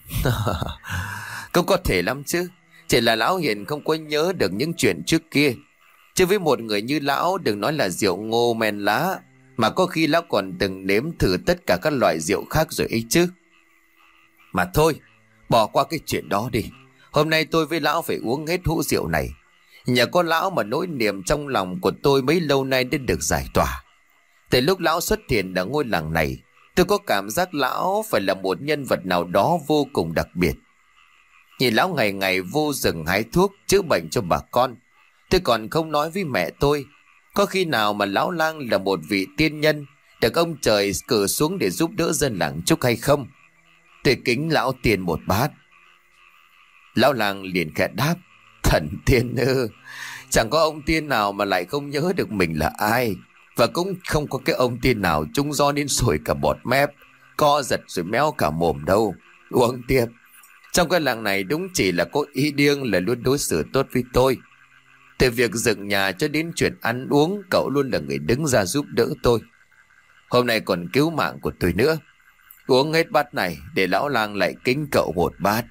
Cũng có thể lắm chứ. Chỉ là lão hiện không có nhớ được những chuyện trước kia. Chứ với một người như lão, đừng nói là rượu ngô men lá, mà có khi lão còn từng nếm thử tất cả các loại rượu khác rồi ấy chứ. Mà thôi, bỏ qua cái chuyện đó đi. Hôm nay tôi với lão phải uống hết hũ rượu này. Nhờ có lão mà nỗi niềm trong lòng của tôi mấy lâu nay đã được giải tỏa. Từ lúc lão xuất hiện ở ngôi làng này, tôi có cảm giác lão phải là một nhân vật nào đó vô cùng đặc biệt. Nhìn lão ngày ngày vô rừng hái thuốc chữa bệnh cho bà con, tôi còn không nói với mẹ tôi. Có khi nào mà lão lang là một vị tiên nhân được ông trời cử xuống để giúp đỡ dân làng Trúc hay không? Tôi kính lão tiền một bát. Lão lang liền khẽ đáp, thần tiên ư? Chẳng có ông tiên nào mà lại không nhớ được mình là ai. Và cũng không có cái ông tiên nào trúng gió đến sổi cả bọt mép, co giật rồi méo cả mồm đâu. Uống tiếp. Trong cái làng này đúng chỉ là có y điêng là luôn đối xử tốt với tôi. Từ việc dựng nhà cho đến chuyện ăn uống, cậu luôn là người đứng ra giúp đỡ tôi. Hôm nay còn cứu mạng của tôi nữa. Uống hết bát này để lão lang lại kính cậu một bát.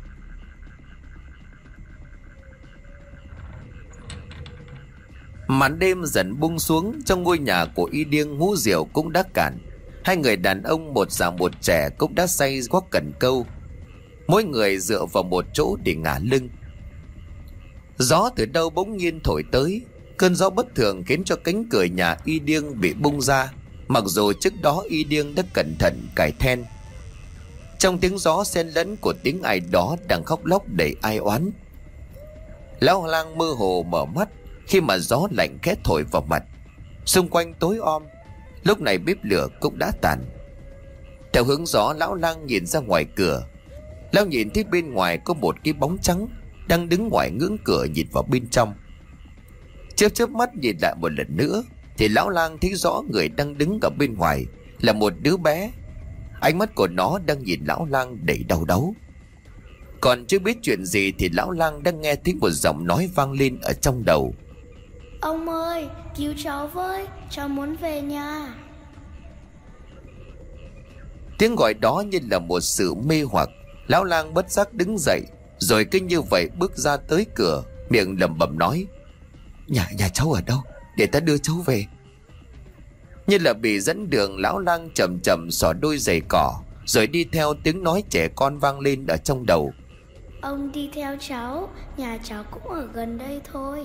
Màn đêm dần buông xuống. Trong ngôi nhà của y điêng hũ rượu cũng đã cạn. Hai người đàn ông một già một trẻ cũng đã say quắc cần câu, mỗi người dựa vào một chỗ để ngả lưng. Gió từ đâu bỗng nhiên thổi tới. Cơn gió bất thường khiến cho cánh cửa nhà y điêng bị bung ra, mặc dù trước đó y điêng đã cẩn thận cài then. Trong tiếng gió xen lẫn của tiếng ai đó đang khóc lóc đầy ai oán. Lão lang mơ hồ mở mắt khi mà gió lạnh khẽ thổi vào mặt. Xung quanh tối om. Lúc này bếp lửa cũng đã tàn. Theo hướng gió, lão lang nhìn ra ngoài cửa. Lão nhìn thấy bên ngoài có một cái bóng trắng đang đứng ngoài ngưỡng cửa nhìn vào bên trong. Chớp chớp mắt nhìn lại một lần nữa thì lão lang thấy rõ người đang đứng ở bên ngoài là một đứa bé. Ánh mắt của nó đang nhìn lão lang đầy đau đớn. Còn chưa biết chuyện gì thì lão lang đang nghe thấy một giọng nói vang lên ở trong đầu. Ông ơi, cứu cháu với, cháu muốn về nhà. Tiếng gọi đó như là một sự mê hoặc. Lão lang bất giác đứng dậy, rồi cứ như vậy bước ra tới cửa, miệng lẩm bẩm nói, Nhà nhà cháu ở đâu, để ta đưa cháu về. Như là bị dẫn đường, lão lang chậm chậm xỏ đôi giày cỏ, rồi đi theo tiếng nói trẻ con vang lên ở trong đầu. Ông đi theo cháu, nhà cháu cũng ở gần đây thôi.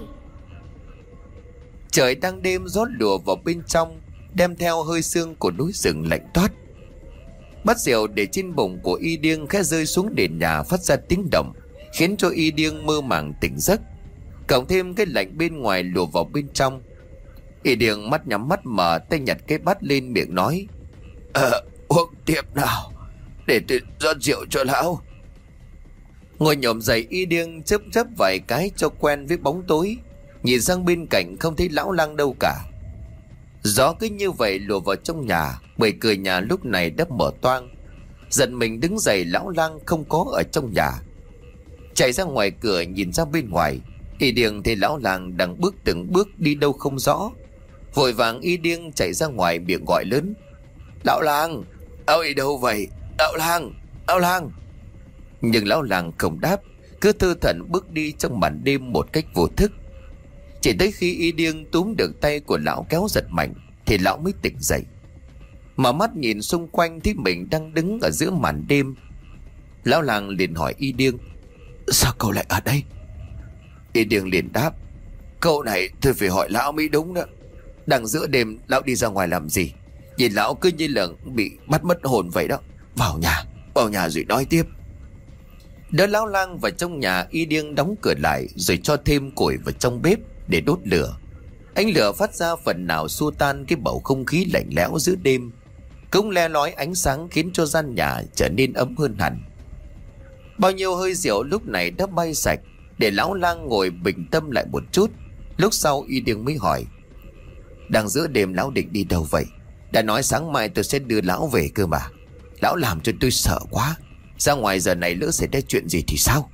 Trời đang đêm, gió lùa vào bên trong, đem theo hơi sương của núi rừng lạnh toát. Bát rượu để trên bụng của y điêng khẽ rơi xuống nền nhà phát ra tiếng động, khiến cho y điêng mơ màng tỉnh giấc. Cộng thêm cái lạnh bên ngoài lùa vào bên trong, y điêng mắt nhắm mắt mở, tay nhặt cái bát lên miệng nói, Ờ, uống tiếp nào, để tôi rót rượu cho lão. Ngồi nhổm dậy, y điêng chớp chớp vài cái cho quen với bóng tối, nhìn sang bên cạnh không thấy lão lang đâu cả. Gió cứ như vậy lùa vào trong nhà, bởi cửa nhà lúc này đã mở toang. Giận mình đứng dậy, lão lang không có ở trong nhà. Chạy ra ngoài cửa nhìn ra bên ngoài, Y điêng thấy lão làng đang bước từng bước đi đâu không rõ, vội vàng y điêng chạy ra ngoài miệng gọi lớn: Lão làng, lão đi đâu vậy? Lão làng, lão làng. Nhưng lão làng không đáp, cứ thư thẩn bước đi trong màn đêm một cách vô thức. Chỉ tới khi y điêng túm được tay của lão kéo giật mạnh thì lão mới tỉnh dậy. Mở mắt nhìn xung quanh thấy mình đang đứng ở giữa màn đêm. Lão làng liền hỏi y điêng: Sao cậu lại ở đây? Y điêng liền đáp: Câu này tôi phải hỏi lão mới đúng đó. Đang giữa đêm lão đi ra ngoài làm gì? Nhìn lão cứ như là bị bắt mất hồn vậy đó. Vào nhà, vào nhà rồi nói tiếp. Đỡ lão lang vào trong nhà, y điêng đóng cửa lại rồi cho thêm củi vào trong bếp để đốt lửa. Ánh lửa phát ra phần nào xua tan cái bầu không khí lạnh lẽo giữa đêm, cũng le lói ánh sáng khiến cho gian nhà trở nên ấm hơn hẳn. Bao nhiêu hơi rượu lúc này đã bay sạch, để lão lang ngồi bình tâm lại một chút. Lúc sau y điêng mới hỏi: Đang giữa đêm lão định đi đâu vậy? Đã nói sáng mai tôi sẽ đưa lão về cơ mà. Lão làm cho tôi sợ quá. Ra ngoài giờ này lỡ xảy ra chuyện gì thì sao?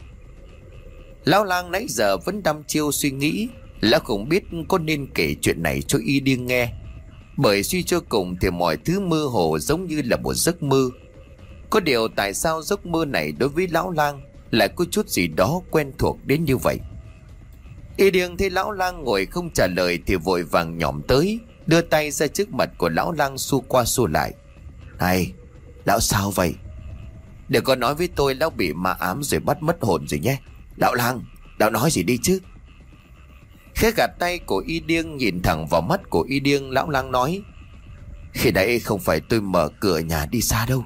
Lão lang nãy giờ vẫn đăm chiêu suy nghĩ. Lão không biết có nên kể chuyện này cho y điêng nghe, bởi suy cho cùng thì mọi thứ mơ hồ giống như là một giấc mơ. Có điều tại sao giấc mơ này đối với lão lang lại có chút gì đó quen thuộc đến như vậy? Y điêng thấy lão lang ngồi không trả lời thì vội vàng nhỏm tới, đưa tay ra trước mặt của lão lang xua qua xua lại. Này, lão sao vậy? Đừng có nói với tôi lão bị ma ám rồi bắt mất hồn rồi nhé. Lão lang, lão nói gì đi chứ? Khẽ gạt tay của y điêng, nhìn thẳng vào mắt của y điêng, lão lang nói: Khi nãy không phải tôi mở cửa nhà đi xa đâu.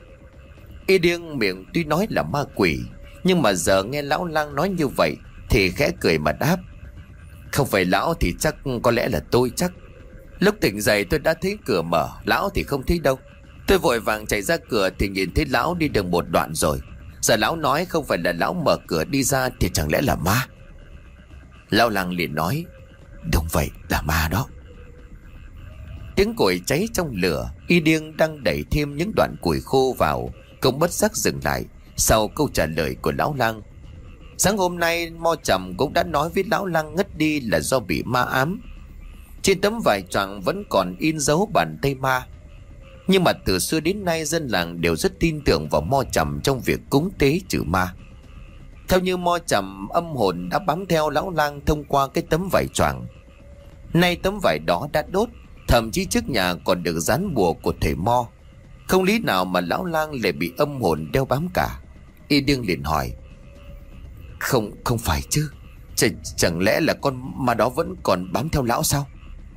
Y điêng miệng tuy nói là ma quỷ, nhưng mà giờ nghe lão lang nói như vậy thì khẽ cười mà đáp: Không phải lão thì chắc có lẽ là tôi chắc. Lúc tỉnh dậy tôi đã thấy cửa mở, lão thì không thấy đâu. Tôi vội vàng chạy ra cửa thì nhìn thấy lão đi được một đoạn rồi. Giờ lão nói không phải là lão mở cửa đi ra thì chẳng lẽ là ma? Lão lang liền nói: Đúng vậy, là ma đó. Tiếng củi cháy trong lửa, y điêng đang đẩy thêm những đoạn củi khô vào, cũng bất giác dừng lại sau câu trả lời của lão lang. Sáng hôm nay Mo Trầm cũng đã nói với lão lang ngất đi là do bị ma ám. Trên tấm vải choàng vẫn còn in dấu bàn tay ma. Nhưng mà từ xưa đến nay dân làng đều rất tin tưởng vào Mo Trầm trong việc cúng tế trừ ma. Theo như Mo Trầm, âm hồn đã bám theo lão lang thông qua cái tấm vải choàng. Nay tấm vải đó đã đốt, thậm chí trước nhà còn được dán bùa của thầy Mo. Không lý nào mà lão lang lại bị âm hồn đeo bám cả. Y điêng liền hỏi: Không, không phải chứ? Ch chẳng lẽ là con ma đó vẫn còn bám theo lão sao?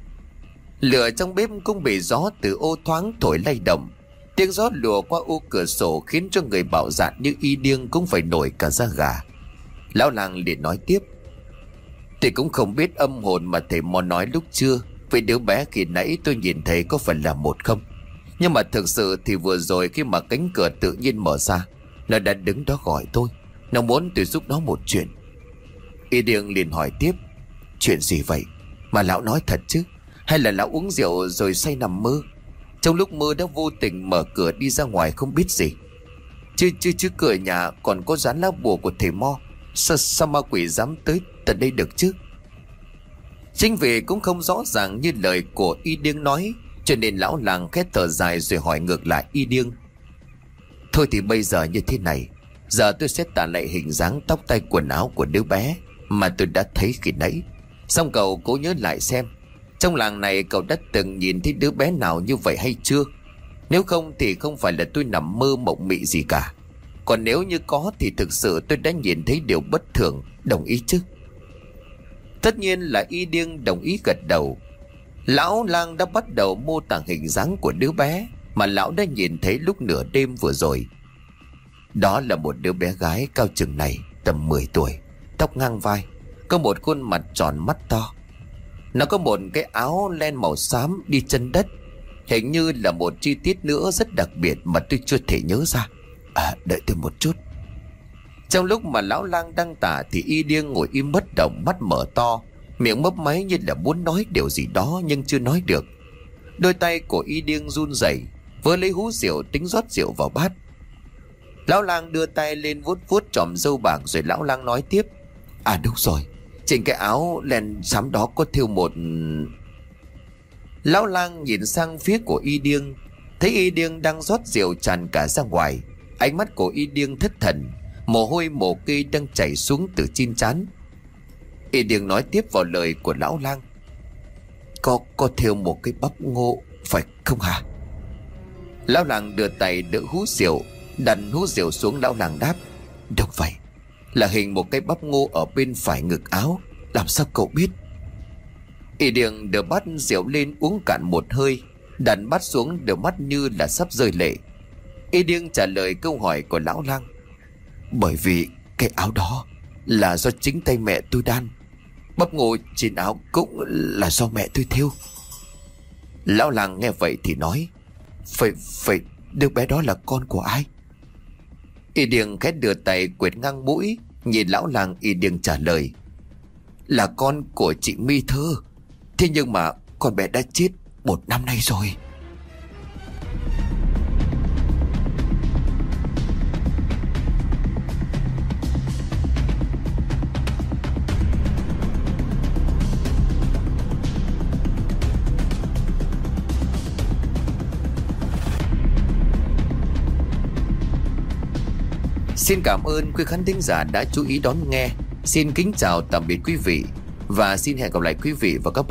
Lửa trong bếp cũng bị gió từ ô thoáng thổi lay động. Tiếng gió lùa qua ô cửa sổ khiến cho người bạo dạn như y điêng cũng phải nổi cả da gà. Lão lang liền nói tiếp: Thì cũng không biết âm hồn mà thầy Mo nói lúc trưa với đứa bé khi nãy tôi nhìn thấy có phải là một không. Nhưng mà thực sự thì vừa rồi khi mà cánh cửa tự nhiên mở ra, nó đã đứng đó gọi tôi. Nó muốn tôi giúp nó một chuyện. Y điêng liền hỏi tiếp: Chuyện gì vậy? Mà lão nói thật chứ? Hay là lão uống rượu rồi say nằm mơ? Trong lúc mơ đã vô tình mở cửa đi ra ngoài không biết gì. Chứ chứ chứ cửa nhà còn có dán lá bùa của thầy Mo. Sao, sao ma quỷ dám tới tận đây được chứ? Chính vì cũng không rõ ràng như lời của y điêng nói, cho nên lão làng khét thở dài rồi hỏi ngược lại y điêng: Thôi thì bây giờ như thế này, giờ tôi sẽ tả lại hình dáng, tóc tay, quần áo của đứa bé mà tôi đã thấy khi nãy. Xong cậu cố nhớ lại xem, trong làng này cậu đã từng nhìn thấy đứa bé nào như vậy hay chưa? Nếu không thì không phải là tôi nằm mơ mộng mị gì cả. Còn nếu như có thì thực sự tôi đã nhìn thấy điều bất thường. Đồng ý chứ? Tất nhiên là y điêng đồng ý gật đầu. Lão lang đã bắt đầu mô tả hình dáng của đứa bé mà lão đã nhìn thấy lúc nửa đêm vừa rồi. Đó là một đứa bé gái cao chừng này, tầm mười tuổi, tóc ngang vai, có một khuôn mặt tròn mắt to. Nó có một cái áo len màu xám, đi chân đất. Hình như là một chi tiết nữa rất đặc biệt mà tôi chưa thể nhớ ra. À, đợi tôi một chút. Trong lúc mà lão lang đang tả thì y điêng ngồi im bất động, mắt mở to, miệng mấp máy như là muốn nói điều gì đó nhưng chưa nói được. Đôi tay của y điêng run rẩy, vừa lấy hú rượu tính rót rượu vào bát. Lão lang đưa tay lên vuốt vuốt chòm râu bạc rồi lão lang nói tiếp: À đúng rồi, trên cái áo len xám đó có thêu một... Lão lang nhìn sang phía của Y Điêng, thấy Y Điêng đang rót rượu tràn cả ra ngoài. Ánh mắt của Y Điêng thất thần, mồ hôi mồ kê đang chảy xuống từ trên trán. Y Điêng nói tiếp vào lời của lão lang. Có có thêu một cái bắp ngô phải không hả? Lão lang đưa tay đỡ hú rượu, đặt hú rượu xuống. Lão lang đáp. Đúng vậy, là hình một cái bắp ngô ở bên phải ngực áo. Làm sao cậu biết? Y Điêng đưa bát rượu lên uống cạn một hơi, đặt bát xuống, đôi mắt như là sắp rơi lệ. Y Điêng trả lời câu hỏi của lão lang. Bởi vì cái áo đó là do chính tay mẹ tôi đan. Bắp ngô trên áo cũng là do mẹ tôi thêu. Lão lang nghe vậy thì nói. Phải, phải, đứa bé đó là con của ai? Y Điêng khẽ đưa tay quệt ngang mũi, nhìn lão lang. Y Điêng trả lời. Là con của chị My Thơ. Thế nhưng mà con bé đã chết một năm nay rồi. Xin cảm ơn quý khán thính giả đã chú ý đón nghe. Xin kính chào tạm biệt quý vị, và xin hẹn gặp lại quý vị và các bạn